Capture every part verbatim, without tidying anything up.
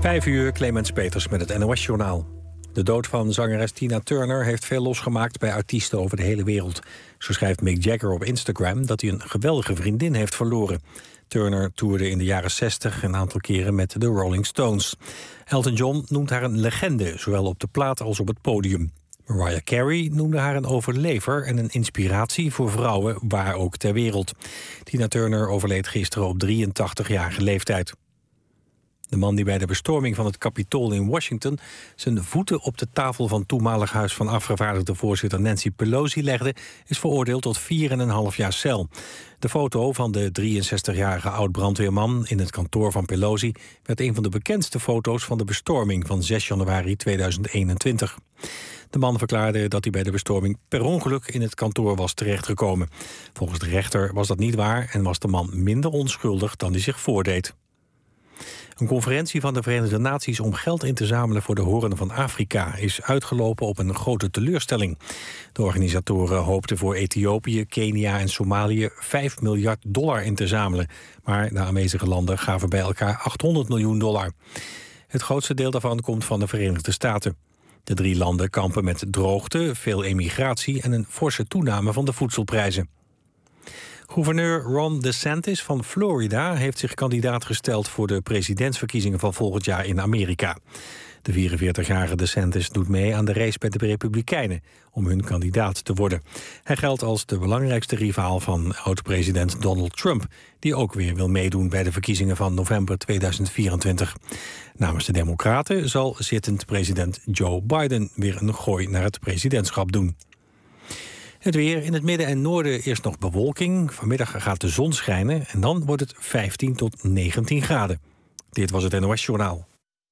Vijf uur, Clemens Peters met het N O S-journaal. De dood van zangeres Tina Turner heeft veel losgemaakt bij artiesten over de hele wereld. Zo schrijft Mick Jagger op Instagram dat hij een geweldige vriendin heeft verloren. Turner toerde in de jaren zestig een aantal keren met de Rolling Stones. Elton John noemt haar een legende, zowel op de plaat als op het podium. Mariah Carey noemde haar een overlever en een inspiratie voor vrouwen waar ook ter wereld. Tina Turner overleed gisteren op drieëntachtigjarige leeftijd. De man die bij de bestorming van het Capitool in Washington zijn voeten op de tafel van toenmalig Huis van Afgevaardigde voorzitter Nancy Pelosi legde, is veroordeeld tot vier en een half jaar cel. De foto van de drieënzestigjarige oud-brandweerman in het kantoor van Pelosi werd een van de bekendste foto's van de bestorming van zes januari tweeduizend eenentwintig. De man verklaarde dat hij bij de bestorming per ongeluk in het kantoor was terechtgekomen. Volgens de rechter was dat niet waar en was de man minder onschuldig dan hij zich voordeed. Een conferentie van de Verenigde Naties om geld in te zamelen voor de Hoorn van Afrika is uitgelopen op een grote teleurstelling. De organisatoren hoopten voor Ethiopië, Kenia en Somalië vijf miljard dollar in te zamelen. Maar de aanwezige landen gaven bij elkaar achthonderd miljoen dollar. Het grootste deel daarvan komt van de Verenigde Staten. De drie landen kampen met droogte, veel emigratie en een forse toename van de voedselprijzen. Gouverneur Ron DeSantis van Florida heeft zich kandidaat gesteld voor de presidentsverkiezingen van volgend jaar in Amerika. De vierenveertigjarige DeSantis doet mee aan de race bij de Republikeinen om hun kandidaat te worden. Hij geldt als de belangrijkste rivaal van oud-president Donald Trump, die ook weer wil meedoen bij de verkiezingen van november tweeduizend vierentwintig. Namens de Democraten zal zittend president Joe Biden weer een gooi naar het presidentschap doen. Het weer in het midden en noorden eerst nog bewolking. Vanmiddag gaat de zon schijnen en dan wordt het vijftien tot negentien graden. Dit was het N O S-journaal.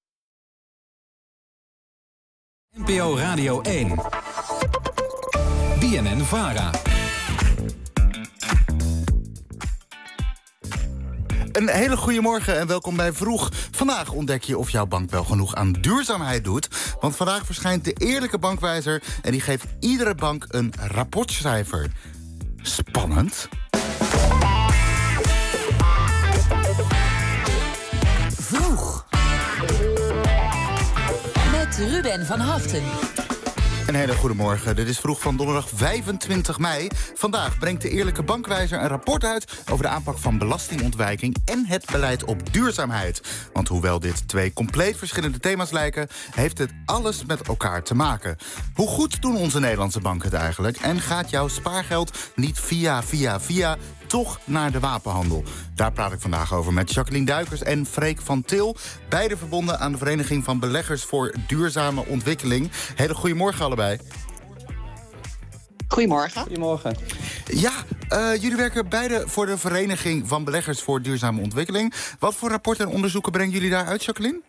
N P O Radio één. B N N-Vara. Een hele goede morgen en welkom bij Vroeg. Vandaag ontdek je of jouw bank wel genoeg aan duurzaamheid doet. Want vandaag verschijnt de Eerlijke Bankwijzer en die geeft iedere bank een rapportcijfer. Spannend. Vroeg. Met Ruben van Haften. Een hele goede morgen. Dit is Vroeg van donderdag vijfentwintig mei. Vandaag brengt de Eerlijke Bankwijzer een rapport uit over de aanpak van belastingontwijking en het beleid op duurzaamheid. Want hoewel dit twee compleet verschillende thema's lijken, heeft het alles met elkaar te maken. Hoe goed doen onze Nederlandse banken het eigenlijk? En gaat jouw spaargeld niet via, via, via toch naar de wapenhandel? Daar praat ik vandaag over met Jacqueline Duikers en Freek van Til. Beide verbonden aan de Vereniging van Beleggers voor Duurzame Ontwikkeling. Hele goedemorgen allebei. Goedemorgen. Goedemorgen. Ja, uh, jullie werken beide voor de Vereniging van Beleggers voor Duurzame Ontwikkeling. Wat voor rapporten en onderzoeken brengen jullie daar uit, Jacqueline?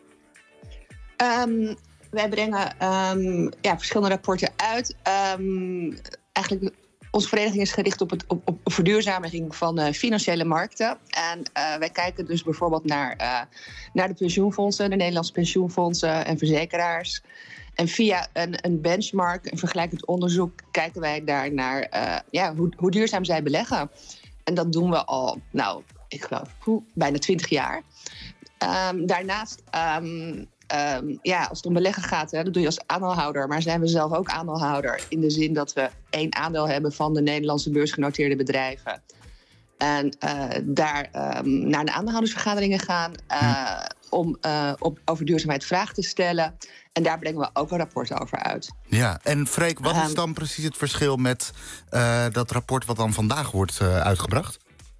Um, wij brengen um, ja, verschillende rapporten uit. Um, eigenlijk... Onze vereniging is gericht op, het, op, op verduurzaming van uh, financiële markten. En uh, wij kijken dus bijvoorbeeld naar, uh, naar de pensioenfondsen, de Nederlandse pensioenfondsen en verzekeraars. En via een, een benchmark, een vergelijkend onderzoek, kijken wij daar naar uh, ja, hoe, hoe duurzaam zij beleggen. En dat doen we al, nou, ik geloof, hoe, bijna twintig jaar. Um, daarnaast... Um, Um, ja, als het om beleggen gaat, hè, dat doe je als aandeelhouder. Maar zijn we zelf ook aandeelhouder in de zin dat we één aandeel hebben van de Nederlandse beursgenoteerde bedrijven. En uh, daar um, naar de aandeelhoudersvergaderingen gaan uh, om uh, op, over duurzaamheid vragen te stellen. En daar brengen we ook een rapport over uit. Ja, en Freek, wat is dan precies het verschil met uh, dat rapport wat dan vandaag wordt uh, uitgebracht?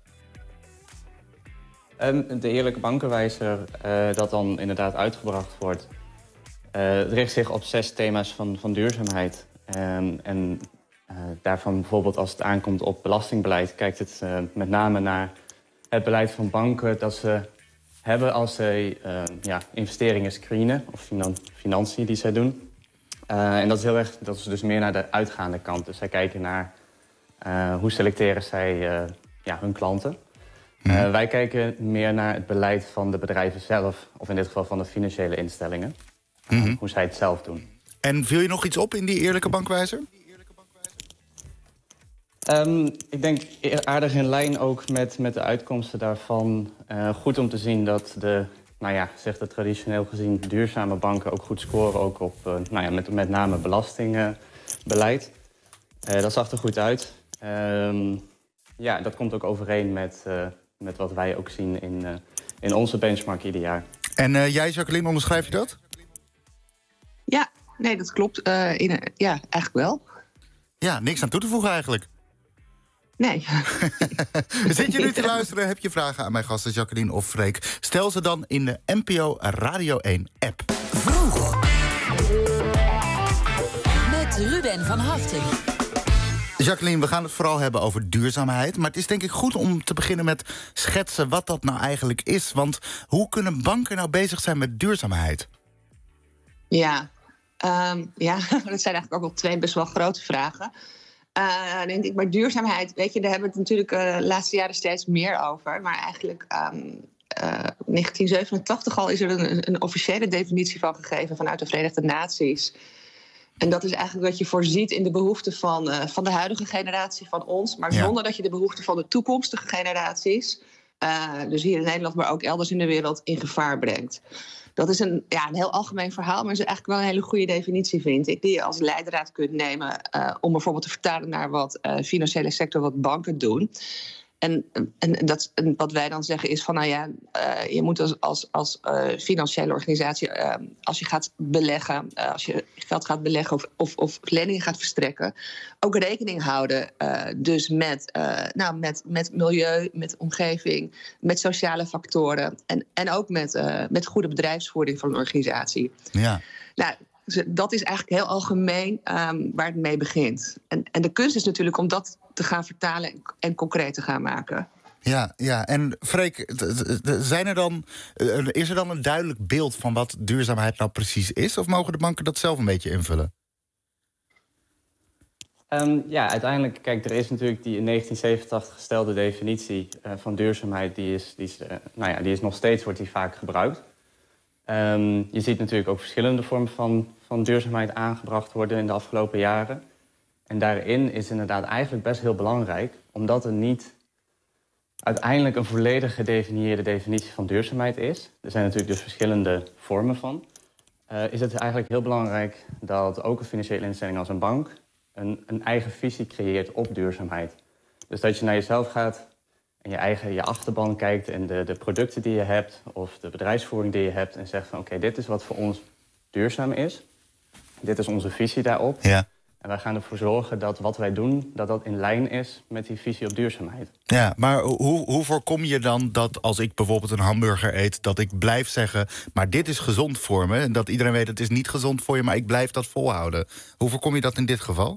Um, de Eerlijke Bankenwijzer, uh, dat dan inderdaad uitgebracht wordt, uh, richt zich op zes thema's van, van duurzaamheid. Um, en uh, daarvan bijvoorbeeld als het aankomt op belastingbeleid, kijkt het uh, met name naar het beleid van banken dat ze hebben als ze uh, ja, investeringen screenen, of finan- financiën die zij doen. Uh, en dat is heel erg, dat is dus meer naar de uitgaande kant. Dus zij kijken naar uh, hoe selecteren zij uh, ja, hun klanten. Uh, wij kijken meer naar het beleid van de bedrijven zelf, of in dit geval van de financiële instellingen. Mm-hmm. Uh, hoe zij het zelf doen. En viel je nog iets op in die Eerlijke Bankwijzer? Um, ik denk aardig in lijn ook met, met de uitkomsten daarvan. Uh, goed om te zien dat de nou ja, zegt het traditioneel gezien, duurzame banken ook goed scoren. Ook op uh, nou ja, met, met name belastingbeleid. Uh, uh, dat zag er goed uit. Uh, ja, dat komt ook overeen met, uh, met wat wij ook zien in, uh, in onze benchmark ieder jaar. En uh, jij, Jacqueline, onderschrijf je dat? Ja, nee, dat klopt. Uh, in, ja, eigenlijk wel. Ja, niks aan toe te voegen eigenlijk. Nee. Zit je nu te luisteren? Heb je vragen aan mijn gasten Jacqueline of Freek? Stel ze dan in de N P O Radio één app. Vroeg. Met Ruben van Haften. Jacqueline, we gaan het vooral hebben over duurzaamheid. Maar het is denk ik goed om te beginnen met schetsen wat dat nou eigenlijk is. Want hoe kunnen banken nou bezig zijn met duurzaamheid? Ja, um, ja dat zijn eigenlijk ook wel twee best wel grote vragen. Uh, denk ik, maar duurzaamheid, weet je, daar hebben we het natuurlijk uh, de laatste jaren steeds meer over. Maar eigenlijk, um, uh, negentien zevenentachtig al is er een, een officiële definitie van gegeven vanuit de Verenigde Naties. En dat is eigenlijk dat je voorziet in de behoeften van, uh, van de huidige generatie, van ons. Maar Ja. zonder dat je de behoeften van de toekomstige generaties, uh, dus hier in Nederland, maar ook elders in de wereld, in gevaar brengt. Dat is een, ja, een heel algemeen verhaal, maar is eigenlijk wel een hele goede definitie, vind ik, die je als leidraad kunt nemen uh, om bijvoorbeeld te vertalen naar wat uh, financiële sector, wat banken doen. En, en, dat, en wat wij dan zeggen is van, nou ja, uh, je moet als, als, als uh, financiële organisatie, uh, als je gaat beleggen, uh, als je geld gaat beleggen of, of, of leningen gaat verstrekken, ook rekening houden uh, dus met, uh, nou, met, met milieu, met omgeving, met sociale factoren en, en ook met, uh, met goede bedrijfsvoering van een organisatie. Ja. Nou, dat is eigenlijk heel algemeen um, waar het mee begint. En, en de kunst is natuurlijk om dat te gaan vertalen en, en concreet te gaan maken. Ja, ja. En Freek, zijn er dan, is er dan een duidelijk beeld van wat duurzaamheid nou precies is? Of mogen de banken dat zelf een beetje invullen? Um, ja, uiteindelijk, kijk, er is natuurlijk die in negentien zevenentachtig gestelde definitie uh, van duurzaamheid. Die is, die, is, uh, nou ja, die is nog steeds, wordt die vaak gebruikt. Um, je ziet natuurlijk ook verschillende vormen van, van duurzaamheid aangebracht worden in de afgelopen jaren. En daarin is inderdaad eigenlijk best heel belangrijk, omdat er niet uiteindelijk een volledig gedefinieerde definitie van duurzaamheid is. Er zijn natuurlijk dus verschillende vormen van. Uh, is het eigenlijk heel belangrijk dat ook een financiële instelling als een bank een, een eigen visie creëert op duurzaamheid. Dus dat je naar jezelf gaat en je eigen je achterban kijkt en de, de producten die je hebt of de bedrijfsvoering die je hebt en zegt van oké, okay, dit is wat voor ons duurzaam is. Dit is onze visie daarop. Ja. En wij gaan ervoor zorgen dat wat wij doen, dat dat in lijn is met die visie op duurzaamheid. Ja, maar hoe, hoe voorkom je dan dat als ik bijvoorbeeld een hamburger eet, dat ik blijf zeggen, maar dit is gezond voor me. En dat iedereen weet, het is niet gezond voor je, maar ik blijf dat volhouden. Hoe voorkom je dat in dit geval?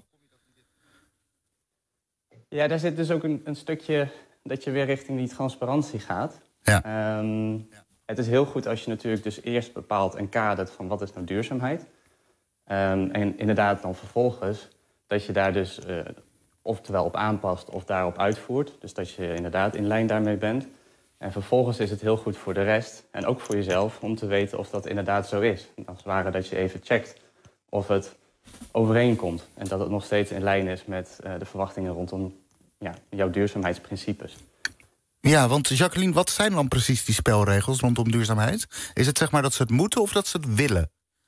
Ja, daar zit dus ook een, een stukje dat je weer richting die transparantie gaat. Ja. Um, het is heel goed als je natuurlijk dus eerst bepaalt en kadert van wat is nou duurzaamheid. Um, en inderdaad dan vervolgens dat je daar dus uh, oftewel op aanpast of daarop uitvoert. Dus dat je inderdaad in lijn daarmee bent. En vervolgens is het heel goed voor de rest en ook voor jezelf om te weten of dat inderdaad zo is. Als het ware dat je even checkt of het overeenkomt. En dat het nog steeds in lijn is met uh, de verwachtingen rondom ja, jouw duurzaamheidsprincipes. Ja, want Jacqueline, wat zijn dan precies die spelregels rondom duurzaamheid? Is het zeg maar dat ze het moeten of dat ze het willen?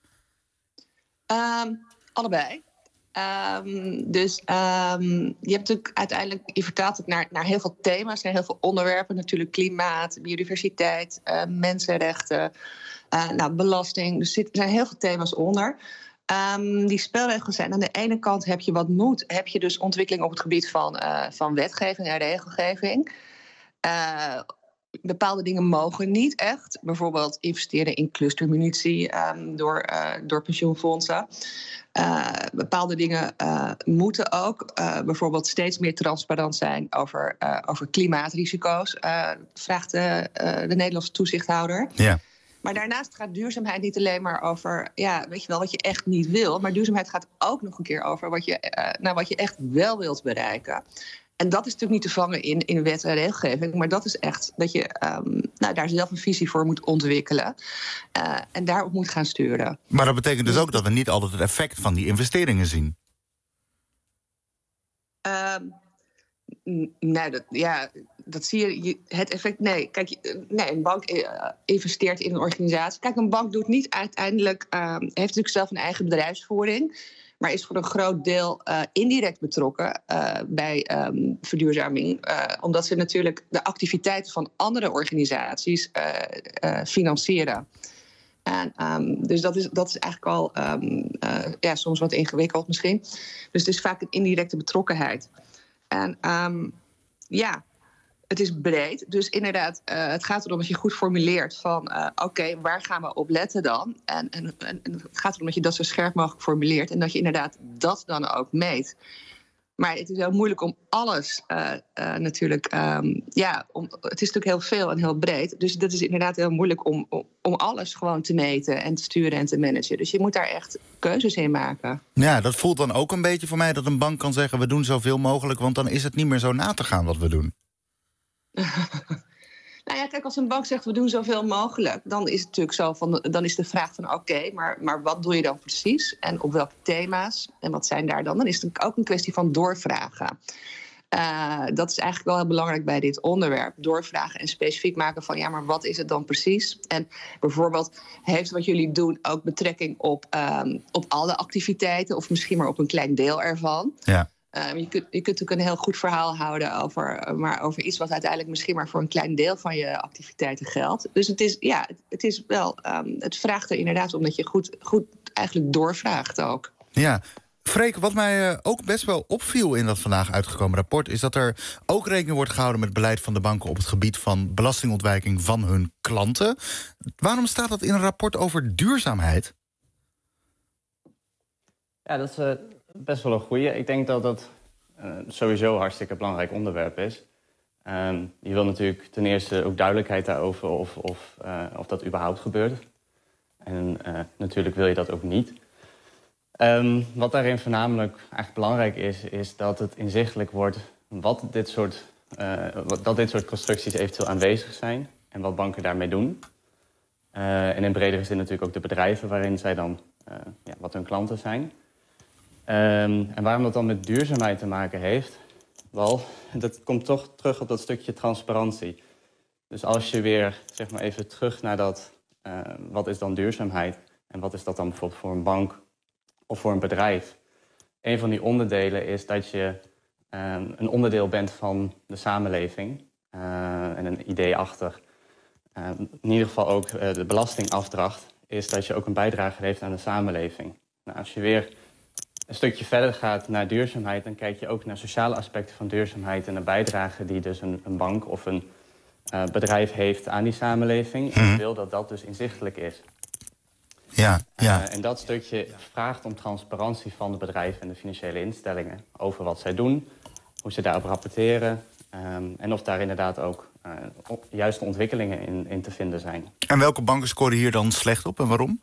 Um, allebei. Um, dus um, je hebt natuurlijk uiteindelijk, je vertaalt het naar, naar heel veel thema's, naar heel veel onderwerpen. Natuurlijk klimaat, biodiversiteit, uh, mensenrechten, uh, nou, belasting. Dus er zijn heel veel thema's onder. Um, die spelregels zijn aan de ene kant heb je wat moet, heb je dus ontwikkeling op het gebied van, uh, van wetgeving en regelgeving. Uh, Bepaalde dingen mogen niet echt. Bijvoorbeeld investeren in clustermunitie um, door, uh, door pensioenfondsen. Uh, bepaalde dingen uh, moeten ook. Uh, bijvoorbeeld steeds meer transparant zijn over, uh, over klimaatrisico's. Uh, vraagt de, uh, de Nederlandse toezichthouder. Ja. Maar daarnaast gaat duurzaamheid niet alleen maar over, ja, weet je wel, wat je echt niet wil. Maar duurzaamheid gaat ook nog een keer over wat je, uh, nou, wat je echt wel wilt bereiken. En dat is natuurlijk niet te vangen in, in wet en regelgeving. Maar dat is echt dat je um, nou, daar zelf een visie voor moet ontwikkelen. Uh, en daarop moet gaan sturen. Maar dat betekent dus ook dat we niet altijd het effect van die investeringen zien. Um, nou, dat, ja, dat zie je, je, het effect... Nee, kijk, nee, een bank uh, investeert in een organisatie. Kijk, een bank doet niet uiteindelijk... Uh, heeft natuurlijk zelf een eigen bedrijfsvoering... maar is voor een groot deel uh, indirect betrokken uh, bij um, verduurzaming. Uh, omdat ze natuurlijk de activiteiten van andere organisaties uh, uh, financieren. En, um, dus dat is, dat is eigenlijk al um, uh, ja, soms wat ingewikkeld misschien. Dus het is vaak een indirecte betrokkenheid. En um, ja, het is breed. Dus inderdaad, uh, het gaat erom dat je goed formuleert van... Uh, oké, okay, waar gaan we op letten dan? En, en, en het gaat erom dat je dat zo scherp mogelijk formuleert... en dat je inderdaad dat dan ook meet. Maar het is heel moeilijk om alles uh, uh, natuurlijk... Um, ja, om, het is natuurlijk heel veel en heel breed. Dus dat is inderdaad heel moeilijk om, om, om alles gewoon te meten... en te sturen en te managen. Dus je moet daar echt keuzes in maken. Ja, dat voelt dan ook een beetje voor mij dat een bank kan zeggen... we doen zoveel mogelijk, want dan is het niet meer zo na te gaan wat we doen. Nou ja, kijk, als een bank zegt we doen zoveel mogelijk... dan is het natuurlijk zo van, dan is de vraag van oké, okay, maar, maar wat doe je dan precies? En op welke thema's? En wat zijn daar dan? Dan is het ook een kwestie van doorvragen. Uh, dat is eigenlijk wel heel belangrijk bij dit onderwerp. Doorvragen en specifiek maken van ja, maar wat is het dan precies? En bijvoorbeeld, heeft wat jullie doen ook betrekking op, um, op alle activiteiten... of misschien maar op een klein deel ervan? Ja. Uh, je, kunt, je kunt natuurlijk een heel goed verhaal houden over, maar over iets wat uiteindelijk misschien maar voor een klein deel van je activiteiten geldt. Dus het is, ja, het, het is wel, um, het vraagt er inderdaad om dat je goed, goed eigenlijk doorvraagt ook. Ja, Freek, wat mij uh, ook best wel opviel in dat vandaag uitgekomen rapport... is dat er ook rekening wordt gehouden met het beleid van de banken... op het gebied van belastingontwijking van hun klanten. Waarom staat dat in een rapport over duurzaamheid? Ja, dat is uh, best wel een goeie. Ik denk dat dat uh, sowieso een hartstikke belangrijk onderwerp is. Um, je wil natuurlijk ten eerste ook duidelijkheid daarover of, of, uh, of dat überhaupt gebeurt. En uh, natuurlijk wil je dat ook niet. Um, wat daarin voornamelijk eigenlijk belangrijk is, is dat het inzichtelijk wordt wat dit soort, uh, wat, dat dit soort constructies eventueel aanwezig zijn en wat banken daarmee doen. Uh, en in bredere zin natuurlijk ook de bedrijven waarin zij dan, uh, ja, wat hun klanten zijn. Um, en waarom dat dan met duurzaamheid te maken heeft? Wel, dat komt toch terug op dat stukje transparantie. Dus als je weer zeg maar even terug naar dat, uh, wat is dan duurzaamheid en wat is dat dan bijvoorbeeld voor een bank of voor een bedrijf. Een van die onderdelen is dat je uh, een onderdeel bent van de samenleving. Uh, en een idee achter, uh, in ieder geval ook uh, de belastingafdracht, is dat je ook een bijdrage levert aan de samenleving. Nou, als je weer een stukje verder gaat naar duurzaamheid, dan kijk je ook naar sociale aspecten van duurzaamheid en de bijdrage die dus een, een bank of een uh, bedrijf heeft aan die samenleving. En je wil dat dat dus inzichtelijk is. Ja, ja. Uh, en dat stukje vraagt om transparantie van de bedrijven en de financiële instellingen over wat zij doen, hoe ze daarop rapporteren um, en of daar inderdaad ook uh, op, juiste ontwikkelingen in, in te vinden zijn. En welke banken scoren hier dan slecht op en waarom?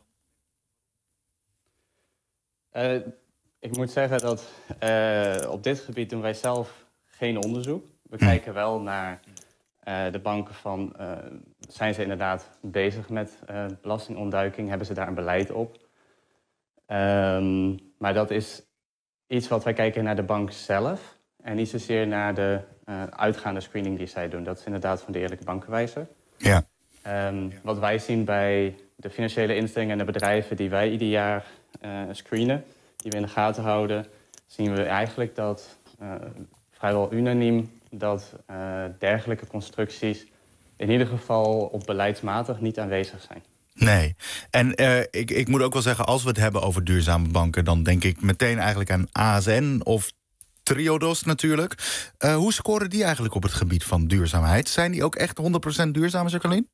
Uh, ik moet zeggen dat uh, op dit gebied doen wij zelf geen onderzoek. We hm. kijken wel naar uh, de banken van, uh, zijn ze inderdaad bezig met uh, belastingontduiking? Hebben ze daar een beleid op? Um, maar dat is iets wat wij kijken naar de bank zelf en niet zozeer naar de uh, uitgaande screening die zij doen. Dat is inderdaad van de Eerlijke Bankenwijzer. Ja. Um, wat wij zien bij de financiële instellingen en de bedrijven die wij ieder jaar uh, screenen, die we in de gaten houden, zien we eigenlijk dat uh, vrijwel unaniem dat uh, dergelijke constructies in ieder geval op beleidsmatig niet aanwezig zijn. Nee. En uh, ik, ik moet ook wel zeggen, als we het hebben over duurzame banken, dan denk ik meteen eigenlijk aan A S N of Triodos natuurlijk. Uh, hoe scoren die eigenlijk op het gebied van duurzaamheid? Zijn die ook echt honderd procent duurzaam, Jacqueline?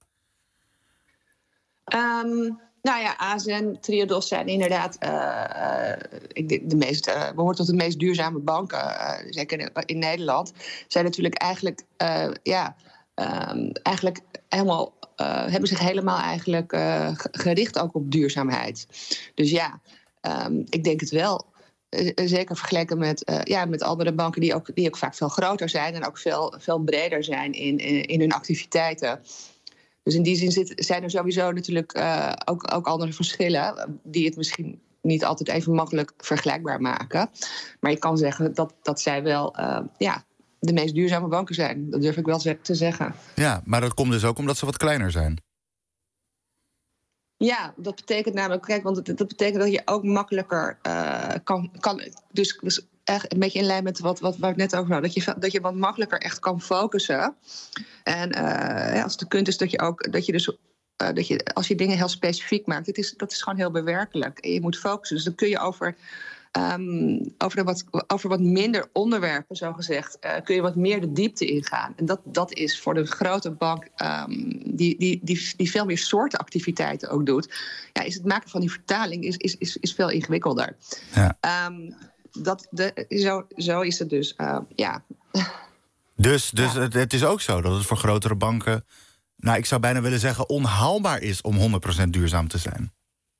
Um... Nou ja, A S N, Triodos zijn inderdaad uh, uh, de, de meest, uh, behoort tot de meest duurzame banken, uh, zeker in, in Nederland. Zijn natuurlijk eigenlijk, uh, ja, um, eigenlijk helemaal, uh, hebben zich helemaal eigenlijk uh, gericht ook op duurzaamheid. Dus ja, um, ik denk het wel. Uh, zeker vergeleken met, uh, ja, met andere banken die ook, die ook vaak veel groter zijn en ook veel, veel breder zijn in, in, in hun activiteiten. Dus in die zin zit, zijn er sowieso natuurlijk uh, ook, ook andere verschillen die het misschien niet altijd even makkelijk vergelijkbaar maken. Maar je kan zeggen dat, dat zij wel uh, ja, de meest duurzame banken zijn. Dat durf ik wel te zeggen. Ja, maar dat komt dus ook omdat ze wat kleiner zijn. Ja, dat betekent namelijk, kijk, want dat betekent dat je ook makkelijker uh, kan, kan. Dus, dus echt een beetje in lijn met wat, wat waar ik net over had. Dat je, dat je wat makkelijker echt kan focussen. En uh, ja, als het kunt is dat je ook dat je dus. Uh, dat je, als je dingen heel specifiek maakt, het is, dat is gewoon heel bewerkelijk. En je moet focussen. Dus dan kun je over, um, over, de wat, over wat minder onderwerpen, zogezegd, uh, kun je wat meer de diepte ingaan. En dat, dat is voor de grote bank, um, die, die, die, die veel meer soorten activiteiten ook doet, ja, is het maken van die vertaling is, is, is, is veel ingewikkelder. Ja. Um, dat de, zo, zo is het dus, uh, ja. Dus, dus ja. Het, het is ook zo dat het voor grotere banken, nou, ik zou bijna willen zeggen, onhaalbaar is om honderd procent duurzaam te zijn.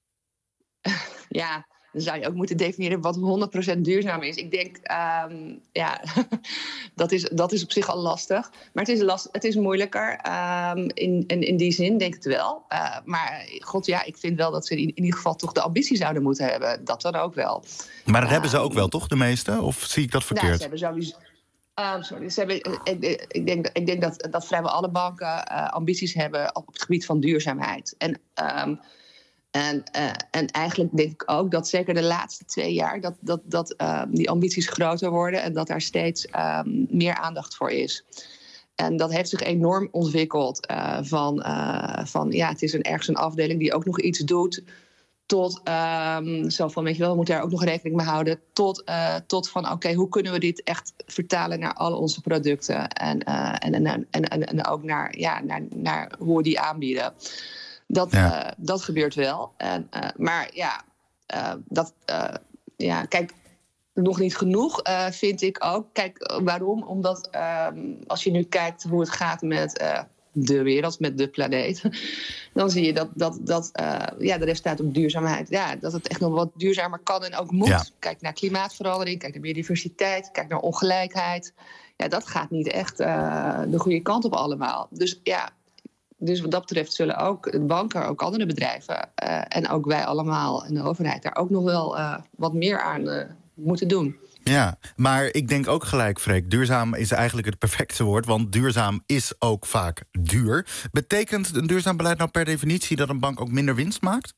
Ja, dan zou je ook moeten definiëren wat honderd procent duurzaam is. Ik denk, um, ja, dat is, dat is op zich al lastig. Maar het is, last, het is moeilijker. Um, in, in, in die zin denk ik het wel. Uh, maar god, ja, ik vind wel dat ze in, in ieder geval toch de ambitie zouden moeten hebben. Dat dan ook wel. Maar dat uh, hebben ze ook wel, toch, de meeste? Of zie ik dat verkeerd? Nou, ze hebben sowieso... Um, sorry, ze hebben, ik, ik denk, ik denk dat, dat vrijwel alle banken uh, ambities hebben op het gebied van duurzaamheid. En, um, en, uh, en eigenlijk denk ik ook dat zeker de laatste twee jaar dat, dat, dat uh, die ambities groter worden en dat daar steeds um, meer aandacht voor is. En dat heeft zich enorm ontwikkeld. Uh, van, uh, van ja, het is een, ergens een afdeling die ook nog iets doet. Tot um, zo van, weet je wel, we moeten daar ook nog rekening mee houden. Tot, uh, tot van, oké, okay, hoe kunnen we dit echt vertalen naar al onze producten? En, uh, en, en, en, en, en ook naar, ja, naar, naar hoe we die aanbieden. Dat, ja. uh, dat gebeurt wel. En, uh, maar ja, uh, dat, uh, ja, kijk, nog niet genoeg uh, vind ik ook. Kijk, waarom? Omdat uh, als je nu kijkt hoe het gaat met Uh, de wereld, met de planeet, dan zie je dat, dat, dat uh, ja, de resultaat op duurzaamheid, ja, dat het echt nog wat duurzamer kan en ook moet. Ja. Kijk naar klimaatverandering, kijk naar biodiversiteit, kijk naar ongelijkheid. Ja, dat gaat niet echt uh, de goede kant op allemaal. Dus ja, dus wat dat betreft zullen ook de banken, ook andere bedrijven uh, en ook wij allemaal en de overheid daar ook nog wel uh, wat meer aan uh, moeten doen. Ja, maar ik denk ook gelijk, Freek, duurzaam is eigenlijk het perfecte woord, want duurzaam is ook vaak duur. Betekent een duurzaam beleid nou per definitie dat een bank ook minder winst maakt?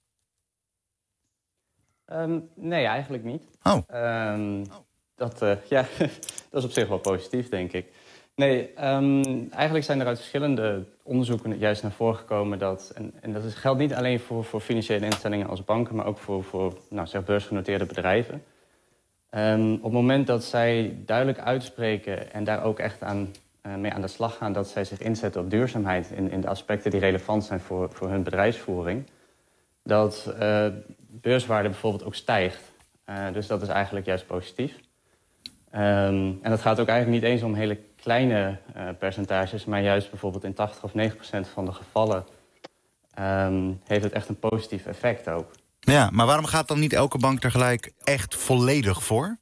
Um, nee, eigenlijk niet. Oh. Um, dat, uh, ja, dat is op zich wel positief, denk ik. Nee, um, eigenlijk zijn er uit verschillende onderzoeken juist naar voren gekomen dat, en, en dat is, geldt niet alleen voor, voor financiële instellingen als banken, maar ook voor, voor nou, zeg, beursgenoteerde bedrijven. Um, op het moment dat zij duidelijk uitspreken en daar ook echt aan, uh, mee aan de slag gaan, dat zij zich inzetten op duurzaamheid in, in de aspecten die relevant zijn voor, voor hun bedrijfsvoering, dat uh, beurswaarde bijvoorbeeld ook stijgt. Uh, dus dat is eigenlijk juist positief. Um, en dat gaat ook eigenlijk niet eens om hele kleine uh, percentages, maar juist bijvoorbeeld in tachtig of negen procent van de gevallen um, heeft het echt een positief effect ook. Ja, maar waarom gaat dan niet elke bank tegelijk echt volledig voor?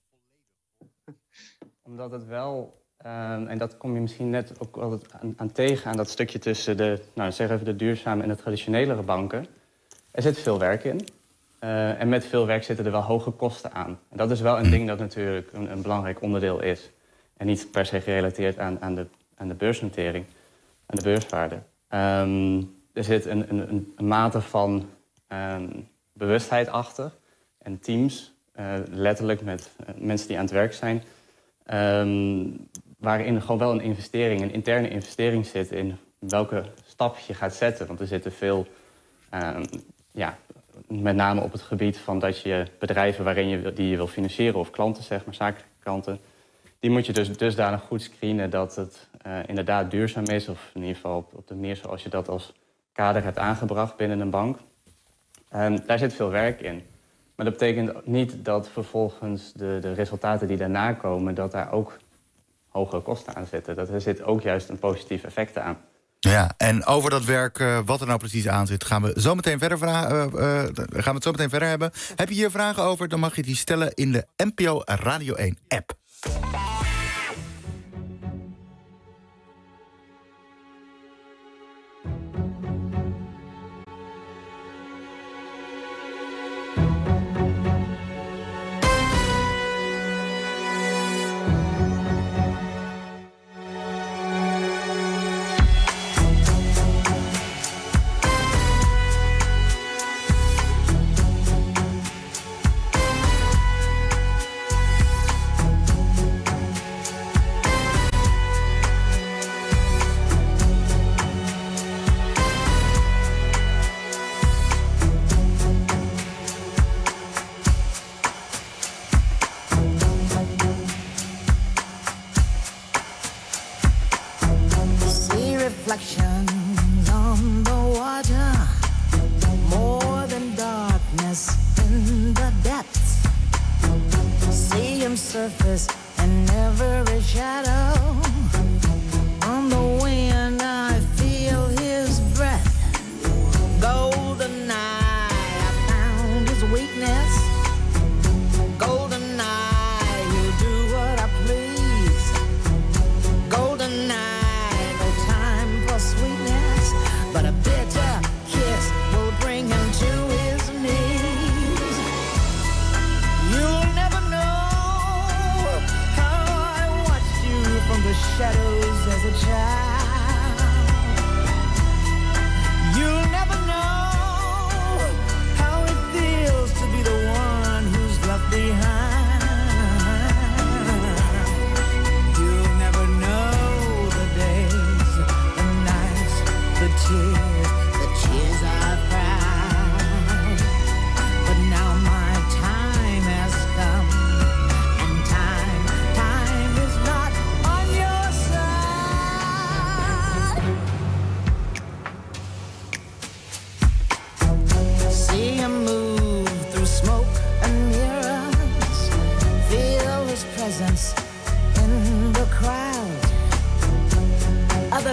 Omdat het wel, um, en dat kom je misschien net ook altijd aan, aan tegen, aan dat stukje tussen de, nou zeg even de duurzame en de traditionelere banken. Er zit veel werk in. Uh, en met veel werk zitten er wel hoge kosten aan. En dat is wel een ding dat natuurlijk een, een belangrijk onderdeel is. En niet per se gerelateerd aan, aan, de, aan de beursnotering, aan de beurswaarde. Um, er zit een, een, een mate van um, bewustheid achter. En teams, uh, letterlijk met uh, mensen die aan het werk zijn. Um, waarin gewoon wel een investering, een interne investering zit in welke stap je gaat zetten. Want er zitten veel, um, ja, met name op het gebied van dat je bedrijven waarin je, die je wil financieren, of klanten, zeg maar, zakelijke klanten, die moet je dus dusdanig goed screenen dat het uh, inderdaad duurzaam is, of in ieder geval op, op de manier zoals je dat als kader hebt aangebracht binnen een bank. Um, daar zit veel werk in. Maar dat betekent niet dat vervolgens de, de resultaten die daarna komen, dat daar ook hogere kosten aan zitten. Dat er zit ook juist een positief effect aan. Ja, en over dat werk, uh, wat er nou precies aan zit, gaan we zo meteen verder vragen. Uh, uh, gaan we het zo meteen verder hebben. Heb je hier vragen over, dan mag je die stellen in de N P O Radio één app.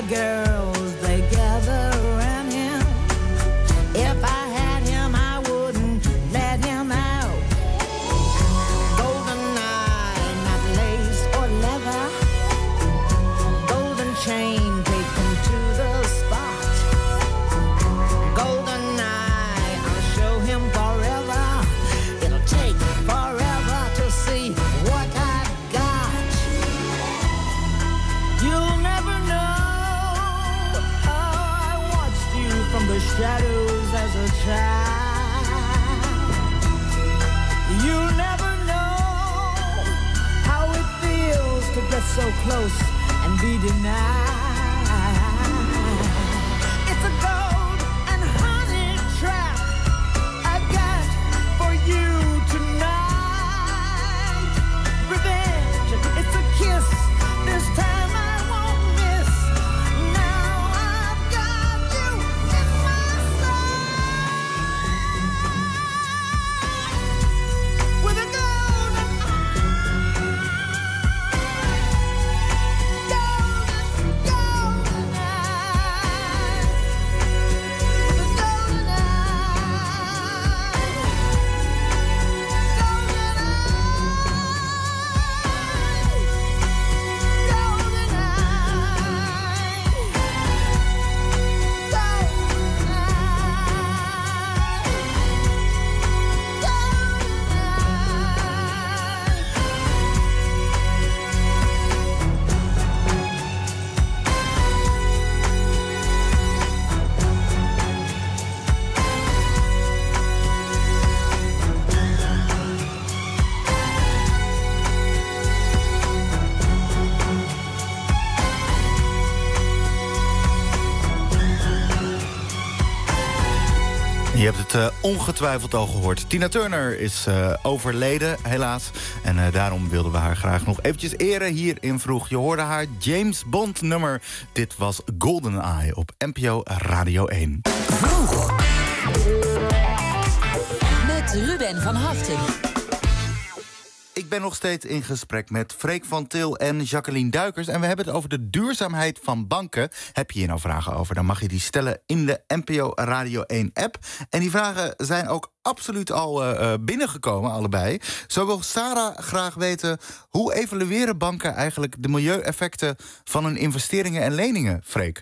girls, they gather around him. If I had him, I wouldn't let him out. Golden eye, not lace or leather. Golden chain, take him to the spot. Golden eye, I'll show him forever. It'll take forever to see what I've got. You'll never know how I watched you from the shadows as a child. You'll never know how it feels to get so close and be denied. It's a gold and honey trap I've got for you tonight. Revenge, it's a kiss. This time I won't miss. Now I've got you in my sight. With a golden eye. Golden, golden eye. With a golden eye. Golden Je hebt het uh, ongetwijfeld al gehoord. Tina Turner is uh, overleden, helaas. En uh, daarom wilden we haar graag nog eventjes eren hier in Vroeg. Je hoorde haar James Bond nummer. Dit was GoldenEye op N P O Radio één. Vroeg. Met Ruben van Haften. Ik ben nog steeds in gesprek met Freek van Til en Jacqueline Duikers. En we hebben het over de duurzaamheid van banken. Heb je hier nou vragen over, dan mag je die stellen in de N P O Radio één app. En die vragen zijn ook absoluut al uh, binnengekomen, allebei. Zo wil Sarah graag weten, hoe evalueren banken eigenlijk de milieueffecten van hun investeringen en leningen, Freek?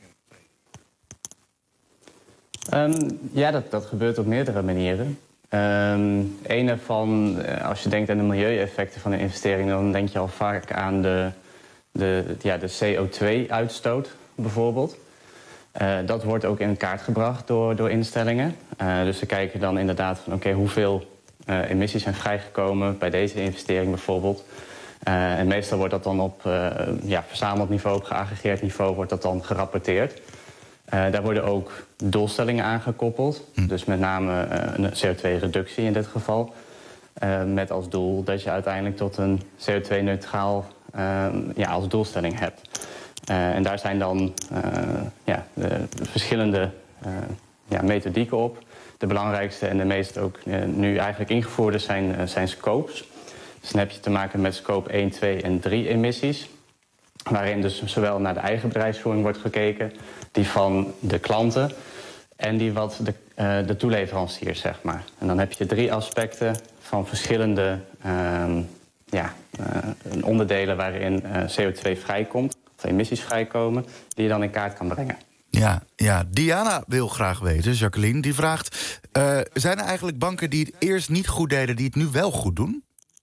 Um, ja, dat, dat gebeurt op meerdere manieren. Um, een ervan, als je denkt aan de milieueffecten van een investering, dan denk je al vaak aan de, de, ja, de C O twee uitstoot bijvoorbeeld. Uh, dat wordt ook in kaart gebracht door, door instellingen. Uh, dus ze kijken dan inderdaad van oké, okay, hoeveel uh, emissies zijn vrijgekomen bij deze investering bijvoorbeeld. Uh, en meestal wordt dat dan op uh, ja, verzameld niveau, op geaggregeerd niveau wordt dat dan gerapporteerd. Uh, daar worden ook doelstellingen aangekoppeld. Hm. Dus met name uh, een C O twee reductie in dit geval. Uh, met als doel dat je uiteindelijk tot een C O twee neutraal uh, ja, als doelstelling hebt. Uh, en daar zijn dan uh, ja, de, de verschillende uh, ja, methodieken op. De belangrijkste en de meest ook uh, nu eigenlijk ingevoerde zijn, uh, zijn scopes. Dus dan heb je te maken met scope één, twee en drie emissies. Waarin dus zowel naar de eigen bedrijfsvoering wordt gekeken, die van de klanten en die wat de, uh, de toeleveranciers, zeg maar. En dan heb je drie aspecten van verschillende uh, ja, uh, onderdelen waarin uh, C O twee vrijkomt, of emissies vrijkomen, die je dan in kaart kan brengen. Ja, ja, Diana wil graag weten, Jacqueline, die vraagt, Uh, zijn er eigenlijk banken die het eerst niet goed deden, die het nu wel goed doen?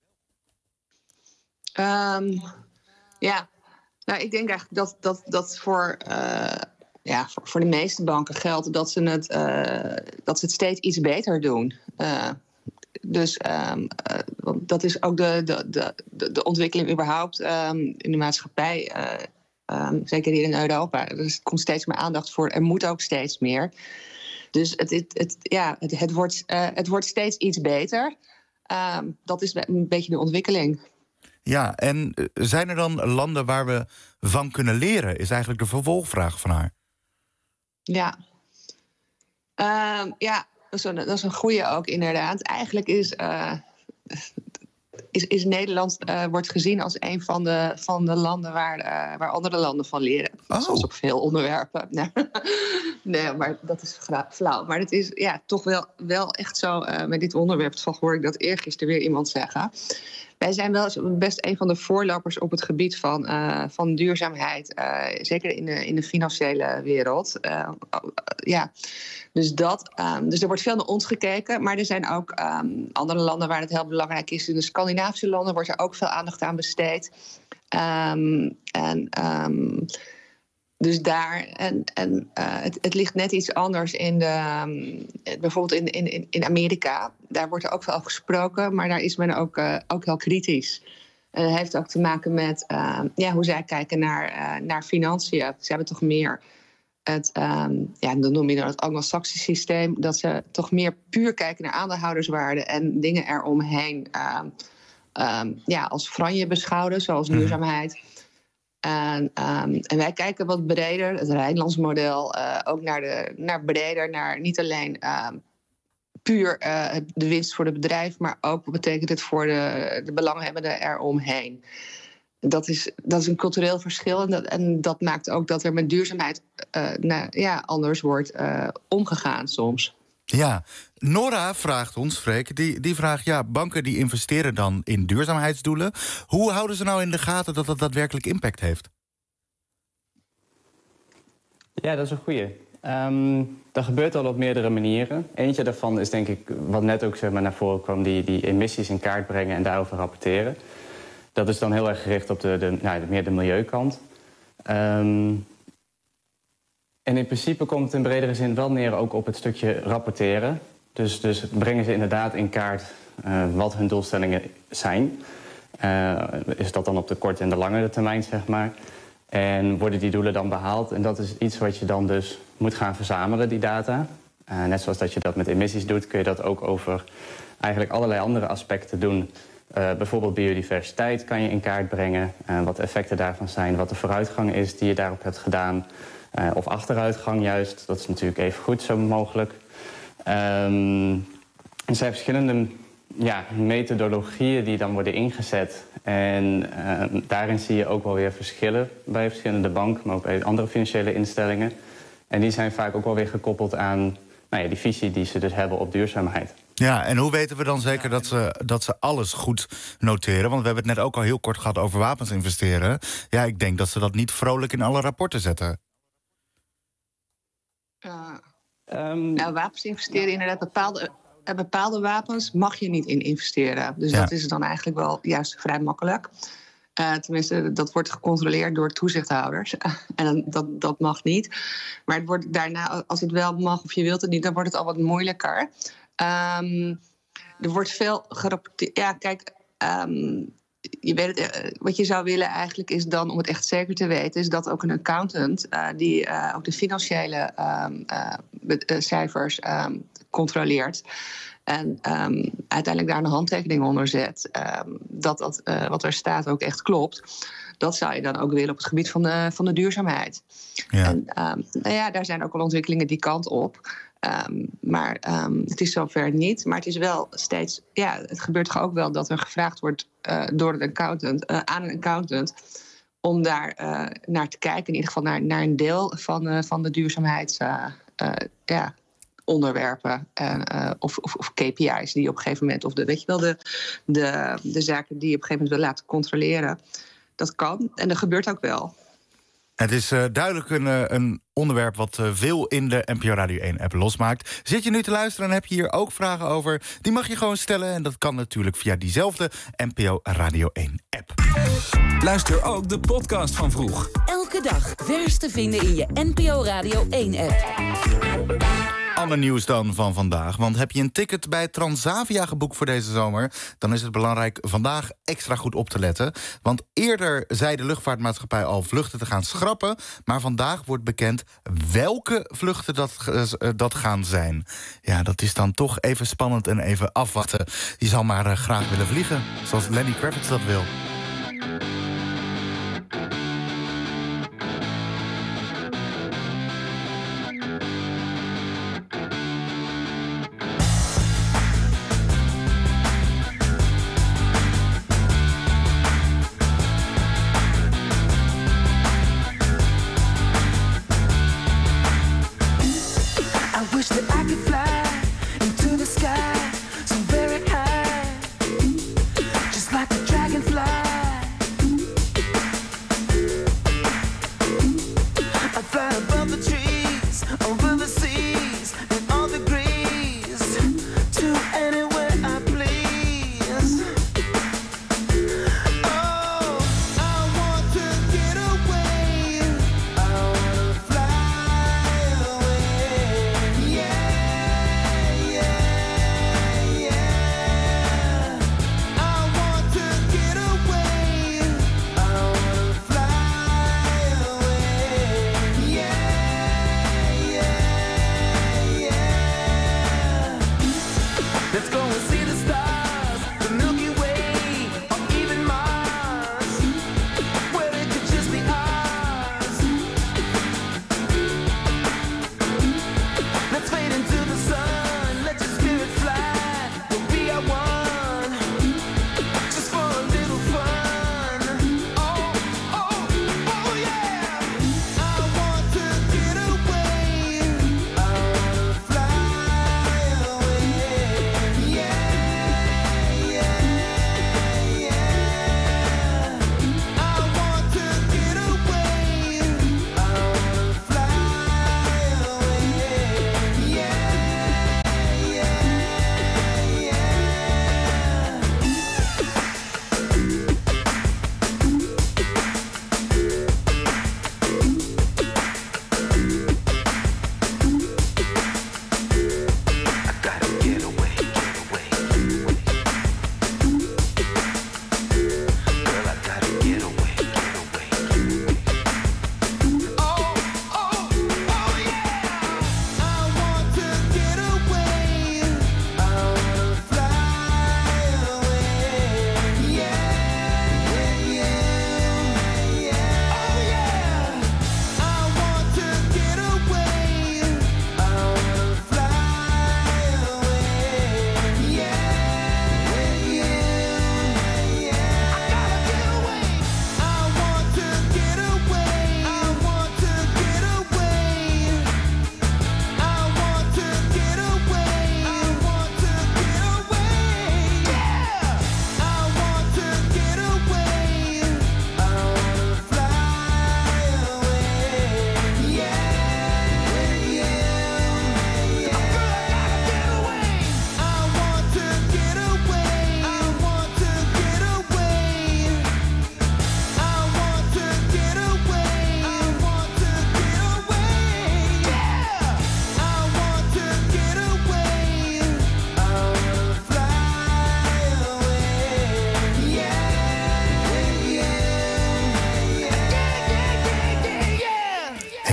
Um, ja, nou, ik denk eigenlijk dat dat, dat voor, uh, ja, voor, voor de meeste banken geldt dat ze het, uh, dat ze het steeds iets beter doen. Uh, dus um, uh, want dat is ook de, de, de, de ontwikkeling überhaupt um, in de maatschappij. Uh, um, zeker hier in Europa. Dus er komt steeds meer aandacht voor. Er moet ook steeds meer. Dus het, het, het, ja, het, het, wordt, uh, het wordt steeds iets beter. Um, dat is een beetje de ontwikkeling. Ja, en zijn er dan landen waar we van kunnen leren? Is eigenlijk de vervolgvraag van haar. Ja, uh, ja dat, is een, dat is een goeie ook inderdaad. Eigenlijk is, uh, is, is Nederland uh, wordt gezien als een van de, van de landen waar, uh, waar andere landen van leren. Oh. Zoals op veel onderwerpen. Nee, nee, maar dat is gra- flauw. Maar het is ja, toch wel, wel echt zo uh, met dit onderwerp. Toevallig hoorde ik dat eergisteren weer iemand zeggen. Wij zijn wel best een van de voorlopers op het gebied van, uh, van duurzaamheid. Uh, zeker in de, in de financiële wereld. Uh, uh, ja. Dus, dat, um, dus er wordt veel naar ons gekeken. Maar er zijn ook um, andere landen waar het heel belangrijk is. In de Scandinavische landen wordt er ook veel aandacht aan besteed. Um, en... Um, Dus daar, en, en uh, het, het ligt net iets anders in de, um, bijvoorbeeld in, in, in Amerika. Daar wordt er ook veel over gesproken, maar daar is men ook, uh, ook heel kritisch. En dat heeft ook te maken met uh, ja, hoe zij kijken naar, uh, naar financiën. Ze hebben toch meer het, um, ja, dan noem je dan het Anglo-Saxisch systeem, dat ze toch meer puur kijken naar aandeelhouderswaarde en dingen eromheen um, um, ja, als franje beschouwen, zoals duurzaamheid. En, um, en wij kijken wat breder, het Rijnlands model, uh, ook naar, de, naar breder, naar niet alleen uh, puur uh, de winst voor het bedrijf, maar ook wat betekent het voor de, de belanghebbenden eromheen. Dat is, dat is een cultureel verschil en dat, en dat maakt ook dat er met duurzaamheid uh, nou, ja, anders wordt uh, omgegaan soms. Ja, Nora vraagt ons, Freek, die, die vraagt... ja, banken die investeren dan in duurzaamheidsdoelen. Hoe houden ze nou in de gaten dat dat daadwerkelijk impact heeft? Ja, dat is een goeie. Um, dat gebeurt al op meerdere manieren. Eentje daarvan is denk ik, wat net ook zeg maar, naar voren kwam... Die, die emissies in kaart brengen en daarover rapporteren. Dat is dan heel erg gericht op de, de, nou, de, meer de milieukant. Um, En in principe komt het in bredere zin wel neer ook op het stukje rapporteren. Dus, dus brengen ze inderdaad in kaart uh, wat hun doelstellingen zijn. Uh, is dat dan op de korte en de langere termijn, zeg maar. En worden die doelen dan behaald? En dat is iets wat je dan dus moet gaan verzamelen, die data. Uh, net zoals dat je dat met emissies doet, kun je dat ook over eigenlijk allerlei andere aspecten doen. Uh, bijvoorbeeld biodiversiteit kan je in kaart brengen. Uh, wat de effecten daarvan zijn, wat de vooruitgang is die je daarop hebt gedaan. Uh, of achteruitgang juist, dat is natuurlijk even goed zo mogelijk. Um, er zijn verschillende ja, methodologieën die dan worden ingezet. En uh, daarin zie je ook wel weer verschillen bij verschillende banken, maar ook bij andere financiële instellingen. En die zijn vaak ook wel weer gekoppeld aan nou ja, die visie die ze dus hebben op duurzaamheid. Ja, en hoe weten we dan zeker dat ze, dat ze alles goed noteren? Want we hebben het net ook al heel kort gehad over wapens investeren. Ja, ik denk dat ze dat niet vrolijk in alle rapporten zetten. Uh, um, nou, wapens investeren, inderdaad, bepaalde, uh, bepaalde wapens mag je niet in investeren. Dus ja. Dat is dan eigenlijk wel juist vrij makkelijk. Uh, tenminste, dat wordt gecontroleerd door toezichthouders. en dat, dat mag niet. Maar het wordt daarna, als het wel mag of je wilt het niet, dan wordt het al wat moeilijker. Um, er wordt veel gerapporteerd. Ja, kijk, um, je weet het, wat je zou willen eigenlijk is dan, om het echt zeker te weten, is dat ook een accountant uh, die uh, ook de financiële um, uh, uh, cijfers um, controleert en um, uiteindelijk daar een handtekening onder zet, um, dat dat uh, wat er staat ook echt klopt. Dat zou je dan ook willen op het gebied van de, van de duurzaamheid. Ja. En um, nou ja, daar zijn ook al ontwikkelingen die kant op. Um, maar um, het is zover niet. Maar het is wel steeds... Ja, het gebeurt toch ook wel dat er gevraagd wordt uh, door een accountant, uh, aan een accountant om daar uh, naar te kijken. In ieder geval naar, naar een deel van, uh, van de duurzaamheids... Uh, uh, ja, onderwerpen uh, uh, of, of, of K P I's die je op een gegeven moment... of de, weet je wel, de, de, de zaken die je op een gegeven moment wil laten controleren. Dat kan en dat gebeurt ook wel. Het is uh, duidelijk een, uh, een onderwerp wat uh, veel in de N P O Radio één-app losmaakt. Zit je nu te luisteren en heb je hier ook vragen over? Die mag je gewoon stellen en dat kan natuurlijk via diezelfde N P O Radio één-app. Luister ook de podcast van Vroeg. Elke dag vers te vinden in je N P O Radio één-app. Ander nieuws dan van vandaag. Want heb je een ticket bij Transavia geboekt voor deze zomer, dan is het belangrijk vandaag extra goed op te letten. Want eerder zei de luchtvaartmaatschappij al vluchten te gaan schrappen, maar vandaag wordt bekend welke vluchten dat, uh, dat gaan zijn. Ja, dat is dan toch even spannend en even afwachten. Je zal maar uh, graag willen vliegen, zoals Lenny Kravitz dat wil.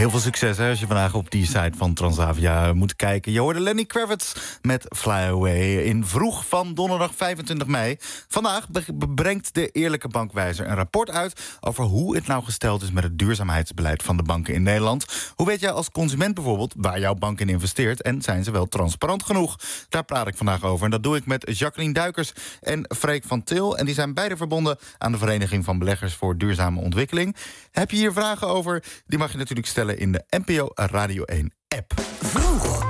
Heel veel succes hè, als je vandaag op die site van Transavia moet kijken. Je hoorde Lenny Kravitz met Fly Away in Vroeg van donderdag vijfentwintig mei. Vandaag brengt de Eerlijke Bankwijzer een rapport uit over hoe het nou gesteld is met het duurzaamheidsbeleid van de banken in Nederland. Hoe weet jij als consument bijvoorbeeld waar jouw bank in investeert en zijn ze wel transparant genoeg? Daar praat ik vandaag over en dat doe ik met Jacqueline Duikers en Freek van Til. En die zijn beide verbonden aan de Vereniging van Beleggers voor Duurzame Ontwikkeling. Heb je hier vragen over? Die mag je natuurlijk stellen in de N P O Radio één app. Vroeg.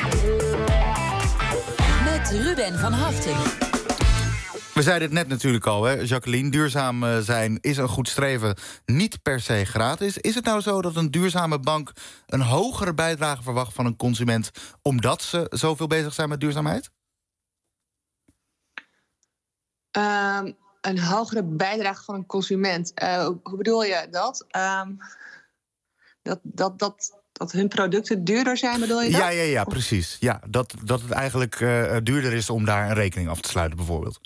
Met Ruben van Haften. We zeiden het net natuurlijk al, hè, Jacqueline. Duurzaam zijn is een goed streven, niet per se gratis. Is het nou zo dat een duurzame bank een hogere bijdrage verwacht van een consument omdat ze zoveel bezig zijn met duurzaamheid? Um, een hogere bijdrage van een consument. Uh, hoe bedoel je dat? Um, dat, dat, dat, dat hun producten duurder zijn, bedoel je dat? Ja, ja, ja, precies. Ja, dat, dat het eigenlijk uh, duurder is om daar een rekening af te sluiten, bijvoorbeeld.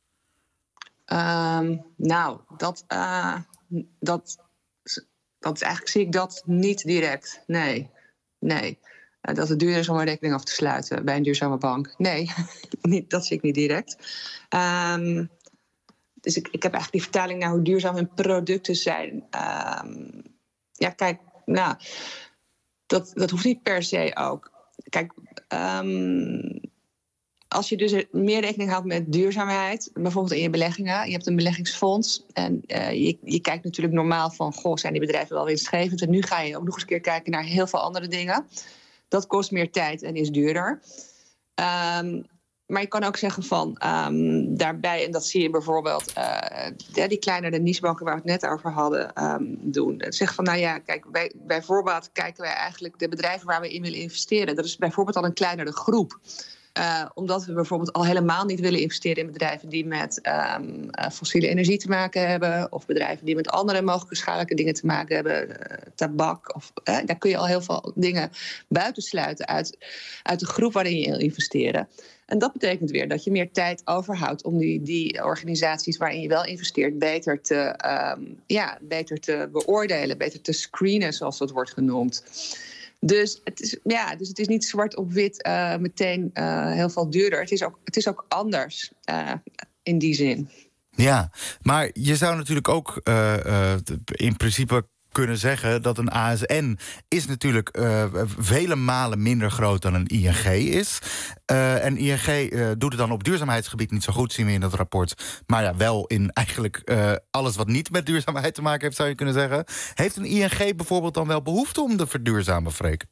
Um, nou, dat, uh, dat, dat eigenlijk zie ik dat niet direct. Nee, nee. Uh, dat het duurder is om een rekening af te sluiten bij een duurzame bank. Nee, niet, dat zie ik niet direct. Um, dus ik, ik heb eigenlijk die vertaling naar hoe duurzaam hun producten zijn. Um, ja, kijk, nou, dat, dat hoeft niet per se ook. Kijk, um, als je dus meer rekening houdt met duurzaamheid, bijvoorbeeld in je beleggingen, je hebt een beleggingsfonds en uh, je, je kijkt natuurlijk normaal van, goh, zijn die bedrijven wel winstgevend? En nu ga je ook nog eens een keer kijken naar heel veel andere dingen. Dat kost meer tijd en is duurder. Um, maar je kan ook zeggen van um, daarbij, en dat zie je bijvoorbeeld uh, die kleinere nichebanken waar we het net over hadden um, doen. Zeg van, nou ja, kijk, bij, bij voorbaat kijken wij eigenlijk de bedrijven waar we in willen investeren. Dat is bijvoorbeeld al een kleinere groep. Uh, omdat we bijvoorbeeld al helemaal niet willen investeren in bedrijven die met um, uh, fossiele energie te maken hebben. Of bedrijven die met andere mogelijke schadelijke dingen te maken hebben. Uh, tabak. Of, uh, daar kun je al heel veel dingen buitensluiten uit, uit de groep waarin je wil investeren. En dat betekent weer dat je meer tijd overhoudt om die, die organisaties waarin je wel investeert beter te, um, ja, beter te beoordelen, beter te screenen, zoals dat wordt genoemd. Dus het is, ja, dus het is niet zwart op wit uh, meteen uh, heel veel duurder. Het is ook, het is ook anders uh, in die zin. Ja, maar je zou natuurlijk ook uh, uh, in principe kunnen zeggen dat een A S N is natuurlijk uh, vele malen minder groot dan een I N G is. Uh, en I N G uh, doet het dan op duurzaamheidsgebied niet zo goed, zien we in dat rapport. Maar ja, wel in eigenlijk uh, alles wat niet met duurzaamheid te maken heeft, zou je kunnen zeggen. Heeft een I N G bijvoorbeeld dan wel behoefte om te verduurzamen, Freek?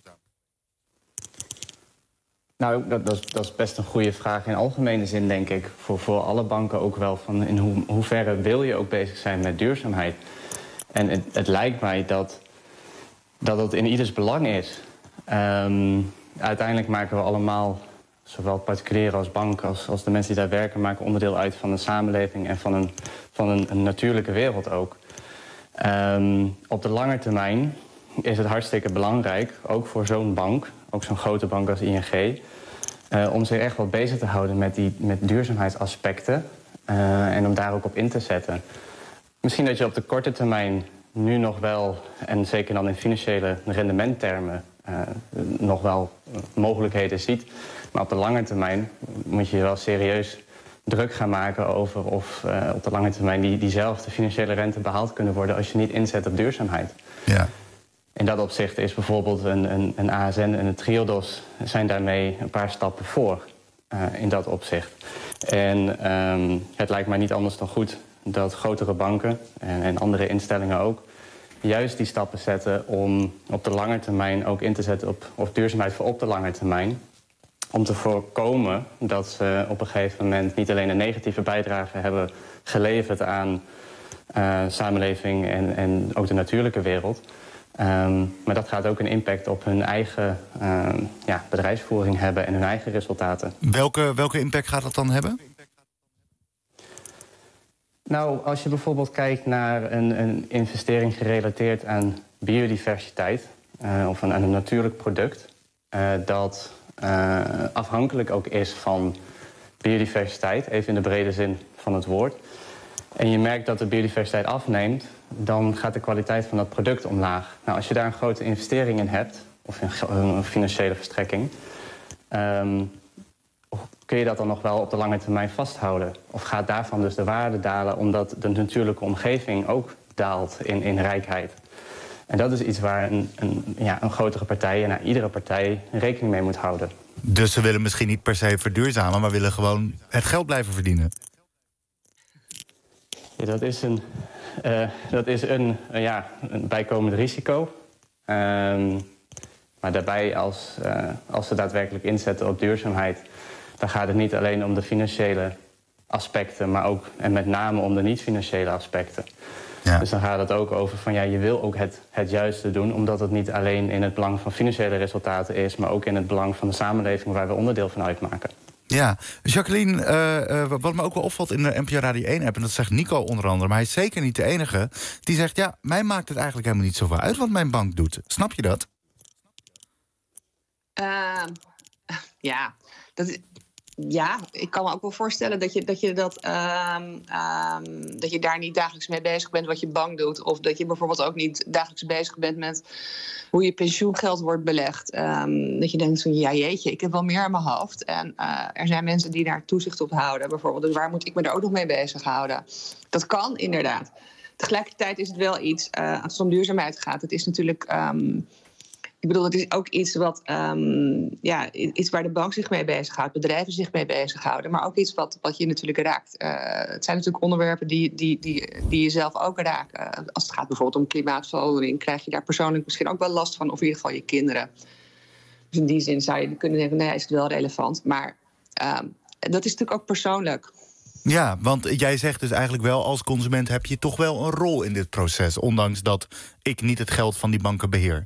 Nou, dat, dat, is, dat is best een goede vraag in algemene zin, denk ik. Voor, voor alle banken ook wel. Van in ho- hoeverre wil je ook bezig zijn met duurzaamheid? En het, het lijkt mij dat, dat het in ieders belang is. Um, uiteindelijk maken we allemaal, zowel particulieren als banken als, als de mensen die daar werken, maken onderdeel uit van een samenleving en van een, van een, een natuurlijke wereld ook. Um, op de lange termijn is het hartstikke belangrijk, ook voor zo'n bank, ook zo'n grote bank als I N G, uh, om zich echt wel bezig te houden met, die, met duurzaamheidsaspecten uh, en om daar ook op in te zetten. Misschien dat je op de korte termijn nu nog wel, en zeker dan in financiële rendementtermen, uh, nog wel mogelijkheden ziet. Maar op de lange termijn moet je je wel serieus druk gaan maken over of uh, op de lange termijn die, diezelfde financiële rente behaald kunnen worden als je niet inzet op duurzaamheid. Ja. In dat opzicht is bijvoorbeeld een, een, een A S N en een Triodos zijn daarmee een paar stappen voor uh, in dat opzicht. En um, het lijkt mij niet anders dan goed dat grotere banken en, en andere instellingen ook juist die stappen zetten om op de lange termijn ook in te zetten op, op duurzaamheid voor op de lange termijn. Om te voorkomen dat ze op een gegeven moment niet alleen een negatieve bijdrage hebben geleverd aan uh, samenleving en, en ook de natuurlijke wereld. Um, maar dat gaat ook een impact op hun eigen uh, ja, bedrijfsvoering hebben en hun eigen resultaten. Welke, welke impact gaat dat dan hebben? Nou, als je bijvoorbeeld kijkt naar een, een investering gerelateerd aan biodiversiteit, Uh, of een, aan een natuurlijk product, Uh, dat uh, afhankelijk ook is van biodiversiteit, even in de brede zin van het woord. en je merkt dat de biodiversiteit afneemt, dan gaat de kwaliteit van dat product omlaag. Nou, als je daar een grote investering in hebt, of een, een financiële verstrekking, um, kun je dat dan nog wel op de lange termijn vasthouden? Of gaat daarvan dus de waarde dalen omdat de natuurlijke omgeving ook daalt in, in rijkheid? En dat is iets waar een, een, ja, een grotere partij en nou, iedere partij rekening mee moet houden. Dus ze willen misschien niet per se verduurzamen, maar willen gewoon het geld blijven verdienen. Ja, dat is een, uh, dat is een, uh, ja, een bijkomend risico. Um, maar daarbij, als, uh, als ze daadwerkelijk inzetten op duurzaamheid, dan gaat het niet alleen om de financiële aspecten, maar ook en met name om de niet-financiële aspecten. Ja. Dus dan gaat het ook over van ja, je wil ook het, het juiste doen, omdat het niet alleen in het belang van financiële resultaten is, maar ook in het belang van de samenleving waar we onderdeel van uitmaken. Ja, Jacqueline, uh, uh, wat me ook wel opvalt in de N P O Radio één-app, en dat zegt Nico onder andere, maar hij is zeker niet de enige, die zegt ja, mij maakt het eigenlijk helemaal niet zoveel uit wat mijn bank doet. Snap je dat? Uh, ja, dat is... Ja, ik kan me ook wel voorstellen dat je dat, je dat, um, um, dat je daar niet dagelijks mee bezig bent wat je bank doet. Of dat je bijvoorbeeld ook niet dagelijks bezig bent met hoe je pensioengeld wordt belegd. Um, dat je denkt van ja jeetje, ik heb wel meer aan mijn hoofd. En uh, er zijn mensen die daar toezicht op houden bijvoorbeeld. Dus waar moet ik me daar ook nog mee bezighouden? Dat kan inderdaad. Tegelijkertijd is het wel iets, uh, als het om duurzaamheid gaat. Het is natuurlijk... Um, Ik bedoel, het is ook iets wat um, ja, iets waar de bank zich mee bezighoudt, bedrijven zich mee bezighouden, maar ook iets wat, wat je natuurlijk raakt. Uh, het zijn natuurlijk onderwerpen die, die, die, die je zelf ook raken. Als het gaat bijvoorbeeld om klimaatverandering, krijg je daar persoonlijk misschien ook wel last van, of in ieder geval je kinderen. Dus in die zin zou je kunnen denken, nee, is het wel relevant. Maar um, dat is natuurlijk ook persoonlijk. Ja, want jij zegt dus eigenlijk wel, als consument heb je toch wel een rol in dit proces, ondanks dat ik niet het geld van die banken beheer.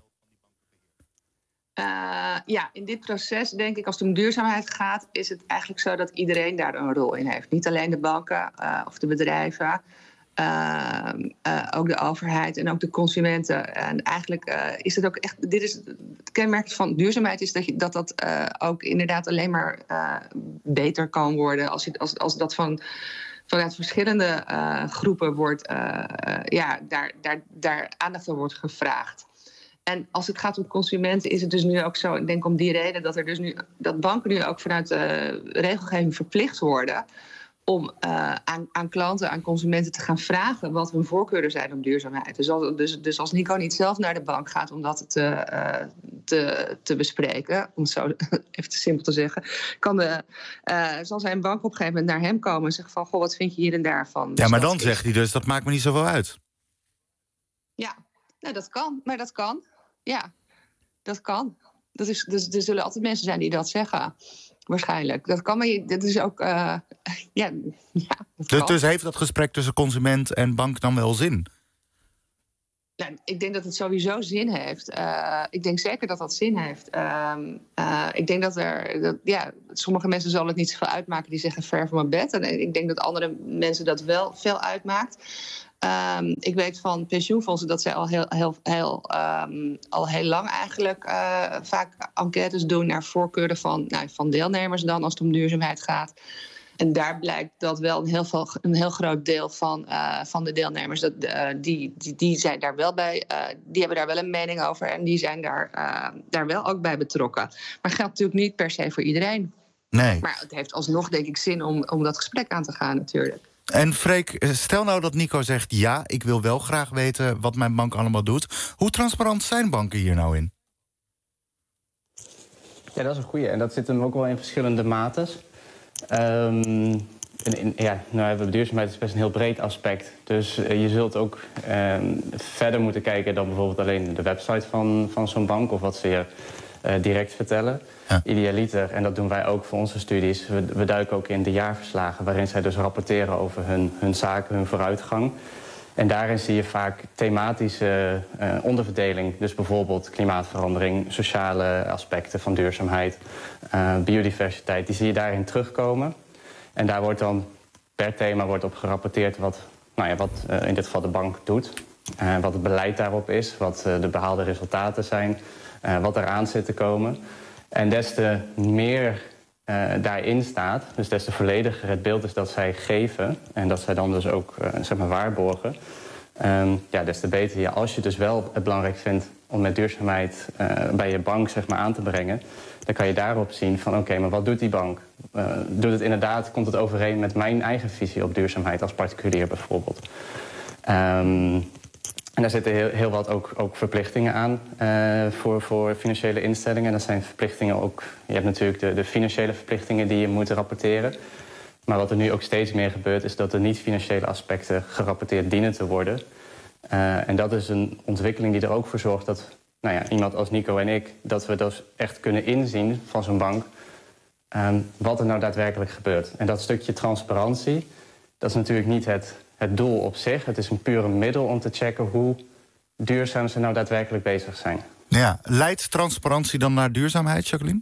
Uh, ja, in dit proces denk ik, als het om duurzaamheid gaat, is het eigenlijk zo dat iedereen daar een rol in heeft. Niet alleen de banken uh, of de bedrijven, uh, uh, ook de overheid en ook de consumenten. En eigenlijk uh, is het ook echt, dit is het kenmerk van duurzaamheid is dat je, dat, dat uh, ook inderdaad alleen maar uh, beter kan worden als, je, als, als dat van vanuit verschillende uh, groepen wordt, uh, uh, ja, daar, daar, daar aandacht voor wordt gevraagd. En als het gaat om consumenten is het dus nu ook zo, ik denk om die reden dat er dus nu dat banken nu ook vanuit de regelgeving verplicht worden om uh, aan, aan klanten, aan consumenten te gaan vragen wat hun voorkeuren zijn op duurzaamheid. Dus als, dus, dus als Nico niet zelf naar de bank gaat om dat te, uh, te, te bespreken, om het zo even te simpel te zeggen, kan de, uh, zal zijn bank op een gegeven moment naar hem komen en zeggen van, goh, wat vind je hier en daar van? Dus ja, maar dan is... zegt hij dus, dat maakt me niet zoveel uit. Ja, nou, dat kan, maar dat kan. Ja, dat kan. Dat is, dus, er zullen altijd mensen zijn die dat zeggen. Waarschijnlijk. Dat kan, maar je, dat is ook... Uh, ja, ja, dat dus, kan. dus heeft dat gesprek tussen consument en bank dan wel zin? Ja, ik denk dat het sowieso zin heeft. Uh, ik denk zeker dat dat zin heeft. Uh, uh, ik denk dat er... Dat, ja, sommige mensen zullen het niet zoveel uitmaken die zeggen ver van mijn bed. En ik denk dat andere mensen dat wel veel uitmaakt. Um, ik weet van pensioenfondsen dat zij al heel, heel, heel, um, al heel lang eigenlijk uh, vaak enquêtes doen naar voorkeuren van, nou, van deelnemers dan als het om duurzaamheid gaat. En daar blijkt dat wel een heel, veel, een heel groot deel van, uh, van de deelnemers, dat, uh, die, die, die zijn daar wel bij, uh, die hebben daar wel een mening over en die zijn daar, uh, daar wel ook bij betrokken. Maar geldt natuurlijk niet per se voor iedereen. Nee. Maar het heeft alsnog denk ik zin om, om dat gesprek aan te gaan natuurlijk. En Freek, stel nou dat Nico zegt, ja, ik wil wel graag weten wat mijn bank allemaal doet. Hoe transparant zijn banken hier nou in? Ja, dat is een goeie. En dat zit hem ook wel in verschillende mates. Um, in, in, ja, nou hebben we duurzaamheid is best een heel breed aspect. Dus uh, je zult ook um, verder moeten kijken dan bijvoorbeeld alleen de website van, van zo'n bank of wat ze je uh, direct vertellen. Ja. Idealiter, en dat doen wij ook voor onze studies, we, we duiken ook in de jaarverslagen waarin zij dus rapporteren over hun, hun zaken, hun vooruitgang. En daarin zie je vaak thematische uh, onderverdeling. Dus bijvoorbeeld klimaatverandering, sociale aspecten van duurzaamheid, uh, biodiversiteit. Die zie je daarin terugkomen. En daar wordt dan per thema wordt op gerapporteerd wat, nou ja, wat uh, in dit geval de bank doet. Uh, wat het beleid daarop is, wat uh, de behaalde resultaten zijn, uh, wat eraan zit te komen. En des te meer uh, daarin staat, dus des te vollediger het beeld is dat zij geven en dat zij dan dus ook uh, zeg maar waarborgen, um, ja, des te beter. Ja, als je dus wel het belangrijk vindt om met duurzaamheid uh, bij je bank zeg maar, aan te brengen, dan kan je daarop zien van oké, okay, maar wat doet die bank? Uh, doet het inderdaad, komt het overeen met mijn eigen visie op duurzaamheid als particulier bijvoorbeeld? Um, en daar zitten heel, heel wat ook, ook verplichtingen aan uh, voor, voor financiële instellingen. Dat zijn verplichtingen ook, je hebt natuurlijk de, de financiële verplichtingen die je moet rapporteren. Maar wat er nu ook steeds meer gebeurt, is dat de niet-financiële aspecten gerapporteerd dienen te worden. Uh, en dat is een ontwikkeling die er ook voor zorgt dat nou ja, iemand als Nico en ik, dat we dus echt kunnen inzien van zo'n bank um, wat er nou daadwerkelijk gebeurt. En dat stukje transparantie, dat is natuurlijk niet het, het doel op zich. Het is een pure middel om te checken hoe duurzaam ze nou daadwerkelijk bezig zijn. Ja, leidt transparantie dan naar duurzaamheid, Jacqueline?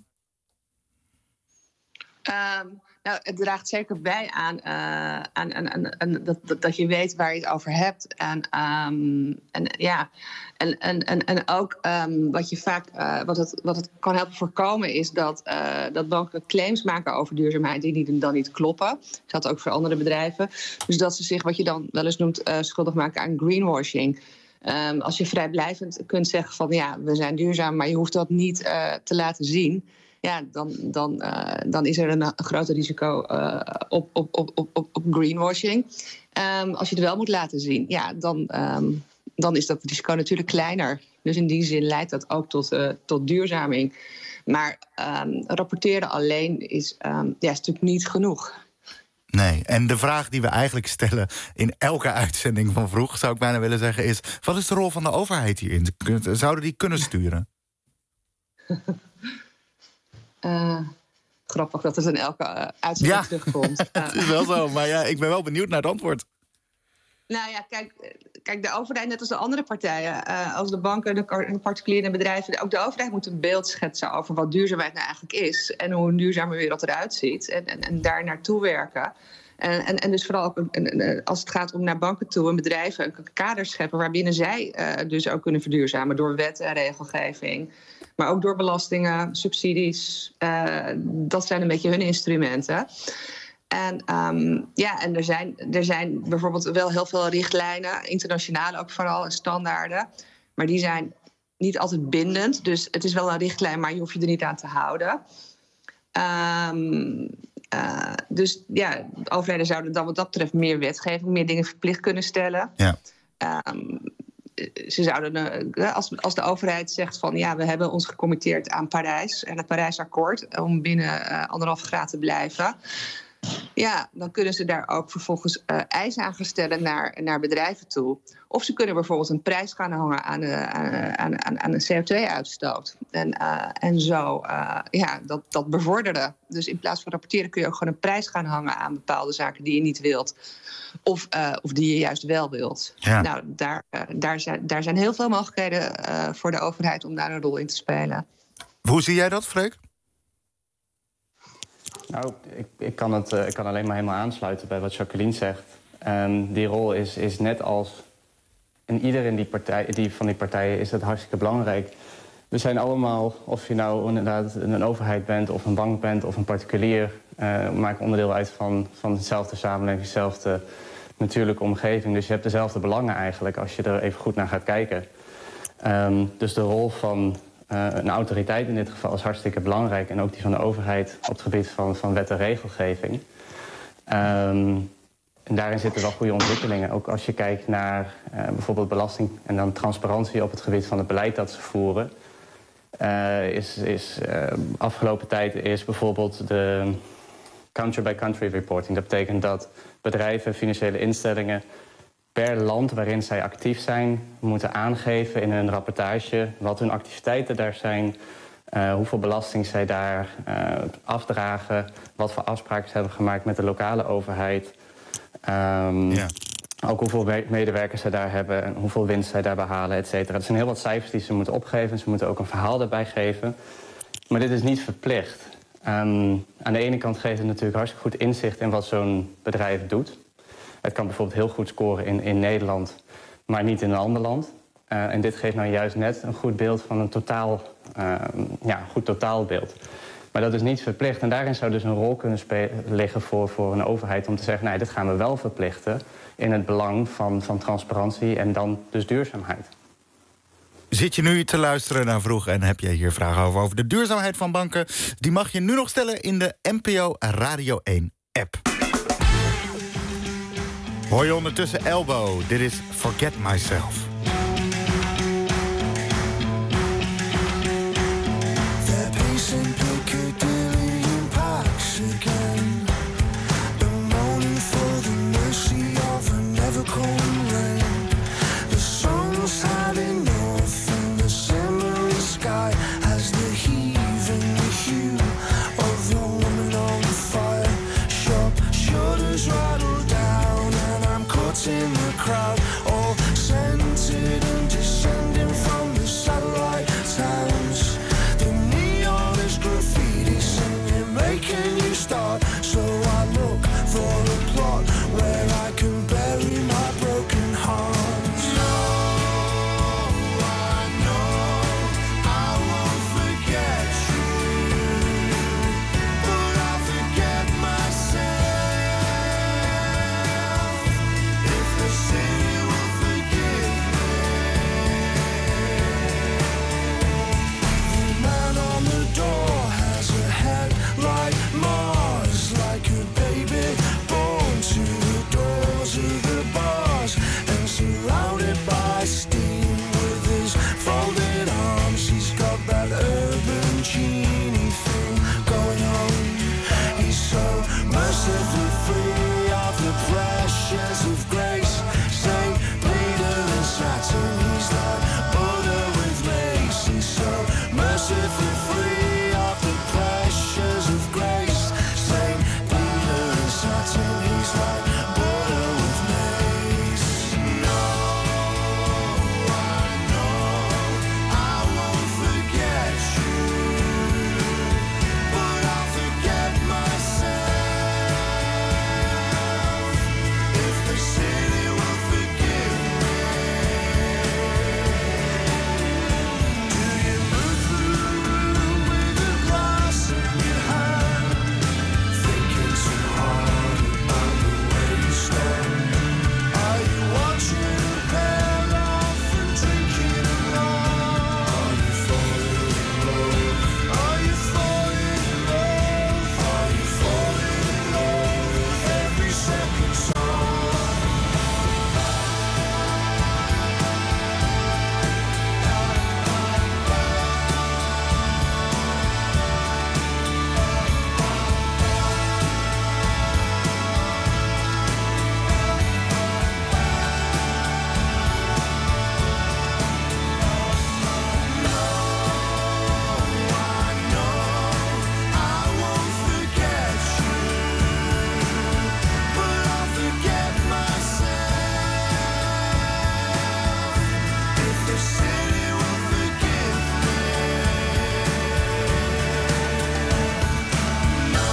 Um, nou, het draagt zeker bij aan, uh, aan, aan, aan, aan dat, dat, dat je weet waar je het over hebt. En, um, en, ja, en, en, en, en ook um, wat je vaak uh, wat, het, wat het kan helpen voorkomen is dat, uh, dat banken claims maken over duurzaamheid die niet, dan niet kloppen. Dat geldt ook voor andere bedrijven. Dus dat ze zich, wat je dan wel eens noemt, uh, schuldig maken aan greenwashing. Um, als je vrijblijvend kunt zeggen van ja, we zijn duurzaam, maar je hoeft dat niet uh, te laten zien. Ja, dan, dan, uh, dan is er een, een groter risico uh, op, op, op, op, op greenwashing. Um, als je het wel moet laten zien, ja, dan, um, dan is dat risico natuurlijk kleiner. Dus in die zin leidt dat ook tot, uh, tot duurzaming. Maar um, rapporteren alleen is, um, ja, is natuurlijk niet genoeg. Nee, en de vraag die we eigenlijk stellen in elke uitzending van Vroeg, zou ik bijna willen zeggen, is: wat is de rol van de overheid hierin? Zouden die kunnen sturen? Uh, grappig dat het in elke uh, uitzending ja, terugkomt. Uh, het is wel zo, maar ja, ik ben wel benieuwd naar het antwoord. Nou ja, kijk, kijk, de overheid, net als de andere partijen, uh, als de banken, de particulieren en bedrijven, ook de overheid moet een beeld schetsen over wat duurzaamheid nou eigenlijk is en hoe een duurzame wereld eruit ziet en, en, en daar naartoe werken. En, en, en dus vooral ook een, een, als het gaat om naar banken toe en bedrijven een kader scheppen waarbinnen zij uh, dus ook kunnen verduurzamen door wet en regelgeving. Maar ook door belastingen, subsidies. Uh, dat zijn een beetje hun instrumenten. En, um, ja, en er, zijn, er zijn bijvoorbeeld wel heel veel richtlijnen, internationaal ook vooral, en standaarden. Maar die zijn niet altijd bindend. Dus het is wel een richtlijn, maar je hoeft je er niet aan te houden. Um, uh, dus ja, de overheden zouden dan wat dat betreft meer wetgeving, meer dingen verplicht kunnen stellen. Ja. Um, Ze zouden, als, als de overheid zegt van ja, we hebben ons gecommitteerd aan Parijs en het Parijsakkoord om binnen uh, anderhalf graad te blijven. Ja, dan kunnen ze daar ook vervolgens uh, eisen aan gaan stellen naar, naar bedrijven toe. Of ze kunnen bijvoorbeeld een prijs gaan hangen aan de, aan, aan, aan de C O twee uitstoot. En, uh, en zo uh, ja, dat, dat bevorderen. Dus in plaats van rapporteren kun je ook gewoon een prijs gaan hangen aan bepaalde zaken die je niet wilt. Of, uh, of die je juist wel wilt. Ja. Nou, daar, uh, daar, zijn, daar zijn heel veel mogelijkheden uh, voor de overheid om daar een rol in te spelen. Hoe zie jij dat, Freek? Nou, ik, ik, kan het, uh, ik kan alleen maar helemaal aansluiten bij wat Jacqueline zegt. Um, die rol is, is net als in ieder in die partij, die van die partijen is het hartstikke belangrijk. We zijn allemaal, of je nou inderdaad een overheid bent of een bank bent of een particulier, uh, maakt onderdeel uit van, van dezelfde samenleving, dezelfde natuurlijke omgeving. Dus je hebt dezelfde belangen eigenlijk als je er even goed naar gaat kijken. Um, dus de rol van uh, een autoriteit in dit geval is hartstikke belangrijk. En ook die van de overheid op het gebied van, van wet en regelgeving. Um, en daarin zitten wel goede ontwikkelingen. Ook als je kijkt naar uh, bijvoorbeeld belasting en dan transparantie op het gebied van het beleid dat ze voeren. Uh, is, is uh, afgelopen tijd is bijvoorbeeld de country-by-country reporting. Dat betekent dat bedrijven, financiële instellingen per land waarin zij actief zijn moeten aangeven in hun rapportage wat hun activiteiten daar zijn, uh, hoeveel belasting zij daar uh, afdragen, wat voor afspraken ze hebben gemaakt met de lokale overheid. Um, ja. Ook hoeveel medewerkers zij daar hebben en hoeveel winst zij daar behalen, et cetera. Er zijn heel wat cijfers die ze moeten opgeven. Ze moeten ook een verhaal daarbij geven. Maar dit is niet verplicht. Um, aan de ene kant geeft het natuurlijk hartstikke goed inzicht in wat zo'n bedrijf doet. Het kan bijvoorbeeld heel goed scoren in, in Nederland, maar niet in een ander land. Uh, en dit geeft nou juist net een goed beeld van een totaal, uh, ja, goed totaalbeeld. Maar dat is niet verplicht. En daarin zou dus een rol kunnen spe- liggen voor, voor een overheid om te zeggen, nee, dit gaan we wel verplichten in het belang van, van transparantie en dan dus duurzaamheid. Zit je nu te luisteren naar Vroeg en heb je hier vragen over, over de duurzaamheid van banken? Die mag je nu nog stellen in de N P O Radio één app. Hoor je ondertussen Elbow. Dit is Forget Myself. They're pacing Piccadilly in Paris again. They're moaning for the mercy of a never-coming rain. The sun's hiding north in the simmering sky as the heave and the hue of the woman on the fire. Shop shutters rattle down and I'm caught in the crowd, all scented and descending from the satellite towns. The neon is graffiti singing, making you start. So I look for a plot where I can bury my broken heart. No, I know I won't forget you, but I'll forget myself. If the city will forgive me. The man on the door has a head like Mars, like a baby born to the doors of the bars and surrounded by steam with his folded arms. He's got that urban genie thing going on. He's so mercifully free of the pressures of grace. Saint Peter and Saturn, he's like Buddha with lace. He's so mercifully free of the pressures of grace. Saint Peter and Saturn, he's like Buddha with lace. No, I know I won't forget you, but I'll forget myself. If the city will forgive me. Do you move through with a glass in your hand, thinking too hard about the way you stand? Are you watching a pair off and drinking alone? Are you falling in love? Are you falling in love? Are you falling in love with every second song? I won't forget you, but I'll forget myself. If the city will forgive me. No,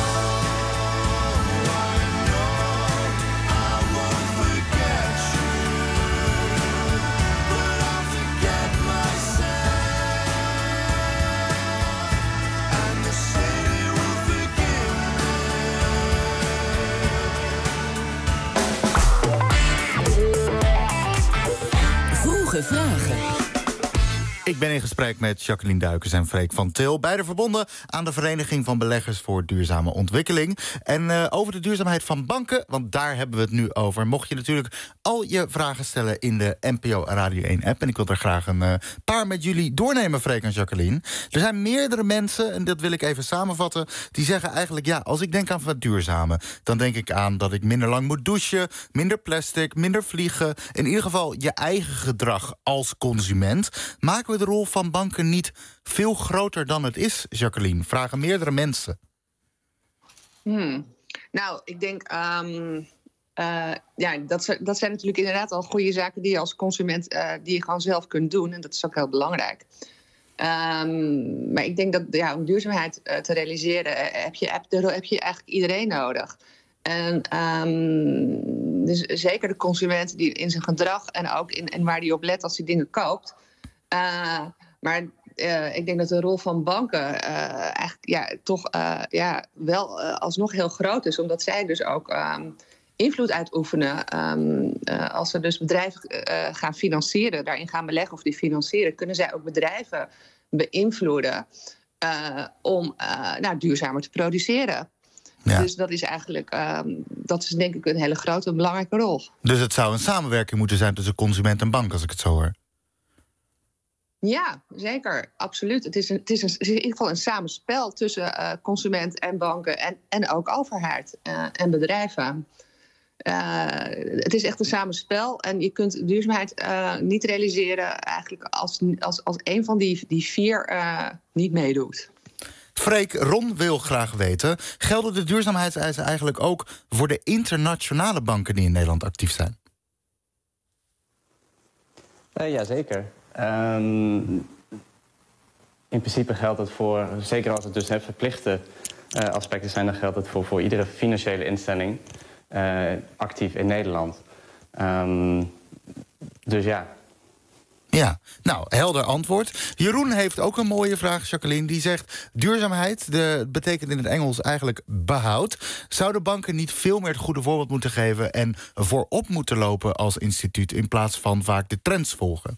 I know I won't forget you, but I'll forget myself. And the city will forgive me. Vroege vragen. Ik ben in gesprek met Jacqueline Duikers en Freek van Til, beide verbonden aan de Vereniging van Beleggers voor Duurzame Ontwikkeling. En uh, over de duurzaamheid van banken, want daar hebben we het nu over. Mocht je natuurlijk al je vragen stellen in de N P O Radio één app. En ik wil er graag een uh, paar met jullie doornemen, Freek en Jacqueline. Er zijn meerdere mensen, en dat wil ik even samenvatten, die zeggen eigenlijk, ja, als ik denk aan wat duurzame, dan denk ik aan dat ik minder lang moet douchen, minder plastic, minder vliegen. In ieder geval je eigen gedrag als consument. Maken we de rol van banken niet veel groter dan het is, Jacqueline? Vragen meerdere mensen. Hmm. Nou, ik denk, um, uh, ja, dat, zijn- dat zijn natuurlijk inderdaad al goede zaken die je als consument uh, die je gewoon zelf kunt doen. En dat is ook heel belangrijk. Um, maar ik denk dat ja, om duurzaamheid uh, te realiseren, uh, heb, je, heb, heb je eigenlijk iedereen nodig. En um, dus zeker de consument die in zijn gedrag en ook in, in waar hij op let als hij dingen koopt. Uh, maar uh, ik denk dat de rol van banken uh, eigenlijk ja, toch uh, ja, wel uh, alsnog heel groot is. Omdat zij dus ook um, invloed uitoefenen. Um, uh, als ze dus bedrijven uh, gaan financieren, daarin gaan beleggen of die financieren, kunnen zij ook bedrijven beïnvloeden uh, om uh, nou, duurzamer te produceren. Ja. Dus dat is eigenlijk, um, dat is denk ik een hele grote en belangrijke rol. Dus het zou een samenwerking moeten zijn tussen consument en bank, als ik het zo hoor. Ja, zeker. Absoluut. Het is, een, het is, een, het is in ieder geval een samenspel tussen uh, consument en banken en, en ook overheid uh, en bedrijven. Uh, het is echt een samenspel en je kunt duurzaamheid uh, niet realiseren eigenlijk als, als, als een van die, die vier uh, niet meedoet. Freek, Ron wil graag weten, gelden de duurzaamheidseisen eigenlijk ook voor de internationale banken die in Nederland actief zijn? Uh, Jazeker. Um, in principe geldt het voor, zeker als het dus net verplichte uh, aspecten zijn, dan geldt het voor, voor iedere financiële instelling uh, actief in Nederland. Um, dus ja. Ja, nou, helder antwoord. Jeroen heeft ook een mooie vraag, Jacqueline. Die zegt, duurzaamheid de, betekent in het Engels eigenlijk behoud. Zouden banken niet veel meer het goede voorbeeld moeten geven en voorop moeten lopen als instituut in plaats van vaak de trends volgen?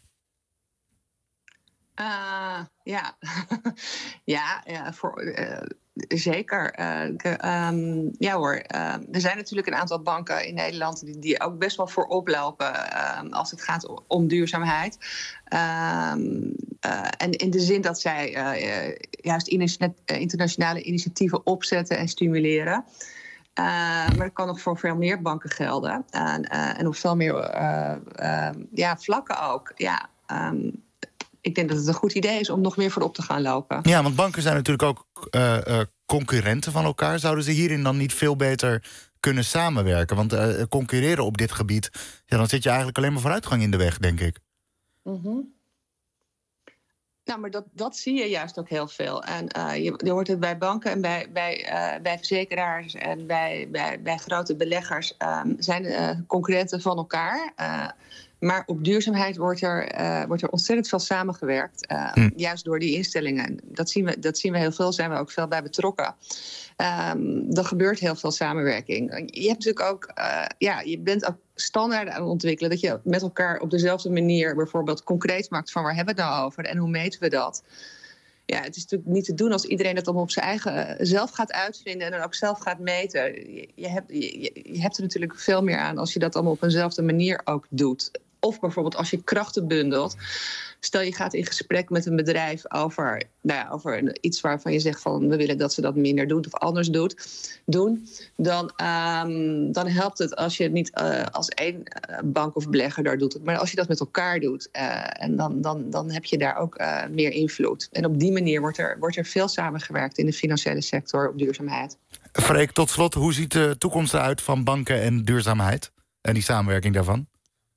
Uh, ja. ja, ja, voor, uh, zeker. Uh, um, ja hoor, uh, er zijn natuurlijk een aantal banken in Nederland die, die ook best wel voorop lopen uh, als het gaat om duurzaamheid. Uh, uh, en in de zin dat zij uh, juist internationale initiatieven opzetten en stimuleren. Uh, maar dat kan nog voor veel meer banken gelden. Uh, uh, en op veel meer uh, uh, ja, vlakken ook. Ja, um, ik denk dat het een goed idee is om nog meer voorop te gaan lopen. Ja, want banken zijn natuurlijk ook uh, uh, concurrenten van elkaar. Zouden ze hierin dan niet veel beter kunnen samenwerken? Want uh, concurreren op dit gebied, ja, dan zit je eigenlijk alleen maar vooruitgang in de weg, denk ik. Mm-hmm. Nou, maar dat, dat zie je juist ook heel veel. En uh, je, je hoort het bij banken en bij, bij, uh, bij verzekeraars en bij, bij, bij grote beleggers um, zijn uh, concurrenten van elkaar. Uh, Maar op duurzaamheid wordt er, uh, wordt er ontzettend veel samengewerkt. Uh, hm. Juist door die instellingen. Dat zien we, dat zien we heel veel, zijn we ook veel bij betrokken. Um, er gebeurt heel veel samenwerking. Je hebt natuurlijk ook, uh, ja, je bent ook standaarden aan het ontwikkelen. Dat je met elkaar op dezelfde manier bijvoorbeeld concreet maakt van waar hebben we het nou over en hoe meten we dat. Ja, het is natuurlijk niet te doen als iedereen het allemaal op zijn eigen zelf gaat uitvinden en dan ook zelf gaat meten. Je, je, hebt, je, je hebt er natuurlijk veel meer aan als je dat allemaal op eenzelfde manier ook doet. Of bijvoorbeeld als je krachten bundelt. Stel je gaat in gesprek met een bedrijf over, nou ja, over iets waarvan je zegt van we willen dat ze dat minder doet of anders doet, doen. Dan, um, dan helpt het als je het niet uh, als één uh, bank of belegger daar doet. Maar als je dat met elkaar doet. Uh, en dan, dan, dan heb je daar ook uh, meer invloed. En op die manier wordt er, wordt er veel samengewerkt in de financiële sector op duurzaamheid. Freek, tot slot, hoe ziet de toekomst eruit van banken en duurzaamheid? En die samenwerking daarvan?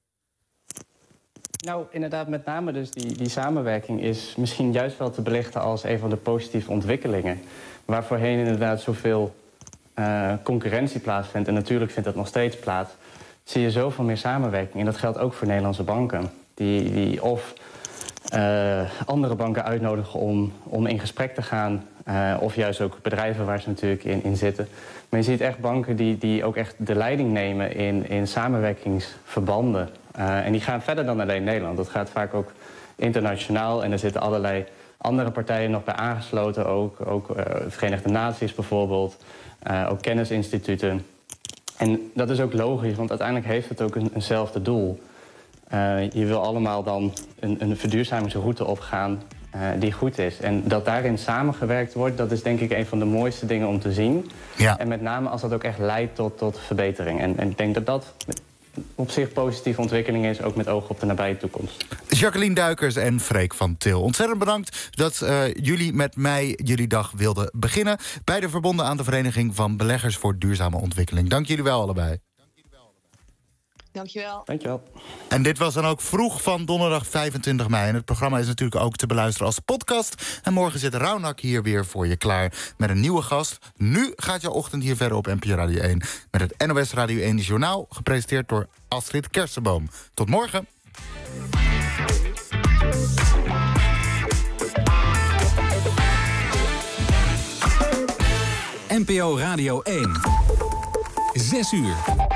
Nou, inderdaad, met name dus die, die samenwerking is misschien juist wel te belichten als een van de positieve ontwikkelingen. Waar voorheen inderdaad zoveel uh, concurrentie plaatsvindt, en natuurlijk vindt dat nog steeds plaats, zie je zoveel meer samenwerking. En dat geldt ook voor Nederlandse banken. Die, die of uh, andere banken uitnodigen om, om in gesprek te gaan, uh, of juist ook bedrijven waar ze natuurlijk in, in zitten. Maar je ziet echt banken die, die ook echt de leiding nemen in, in samenwerkingsverbanden. Uh, en die gaan verder dan alleen Nederland. Dat gaat vaak ook internationaal. En er zitten allerlei andere partijen nog bij aangesloten. Ook, ook uh, Verenigde Naties bijvoorbeeld. Uh, ook kennisinstituten. En dat is ook logisch, want uiteindelijk heeft het ook een, eenzelfde doel. Uh, je wil allemaal dan een, een verduurzamingsroute opgaan uh, die goed is. En dat daarin samengewerkt wordt, dat is denk ik een van de mooiste dingen om te zien. Ja. En met name als dat ook echt leidt tot, tot verbetering. En, en ik denk dat dat op zich positieve ontwikkeling is, ook met oog op de nabije toekomst. Jacqueline Duikers en Freek van Til, ontzettend bedankt dat uh, jullie met mij jullie dag wilden beginnen. Beide verbonden aan de Vereniging van Beleggers voor Duurzame Ontwikkeling. Dank jullie wel allebei. Dankjewel. Dankjewel. En dit was dan ook Vroeg van donderdag vijfentwintig mei. En het programma is natuurlijk ook te beluisteren als podcast. En morgen zit Raunak hier weer voor je klaar met een nieuwe gast. Nu gaat jouw ochtend hier verder op N P O Radio één... met het N O S Radio één Journaal, gepresenteerd door Astrid Kersenboom. Tot morgen. N P O Radio één. Zes uur.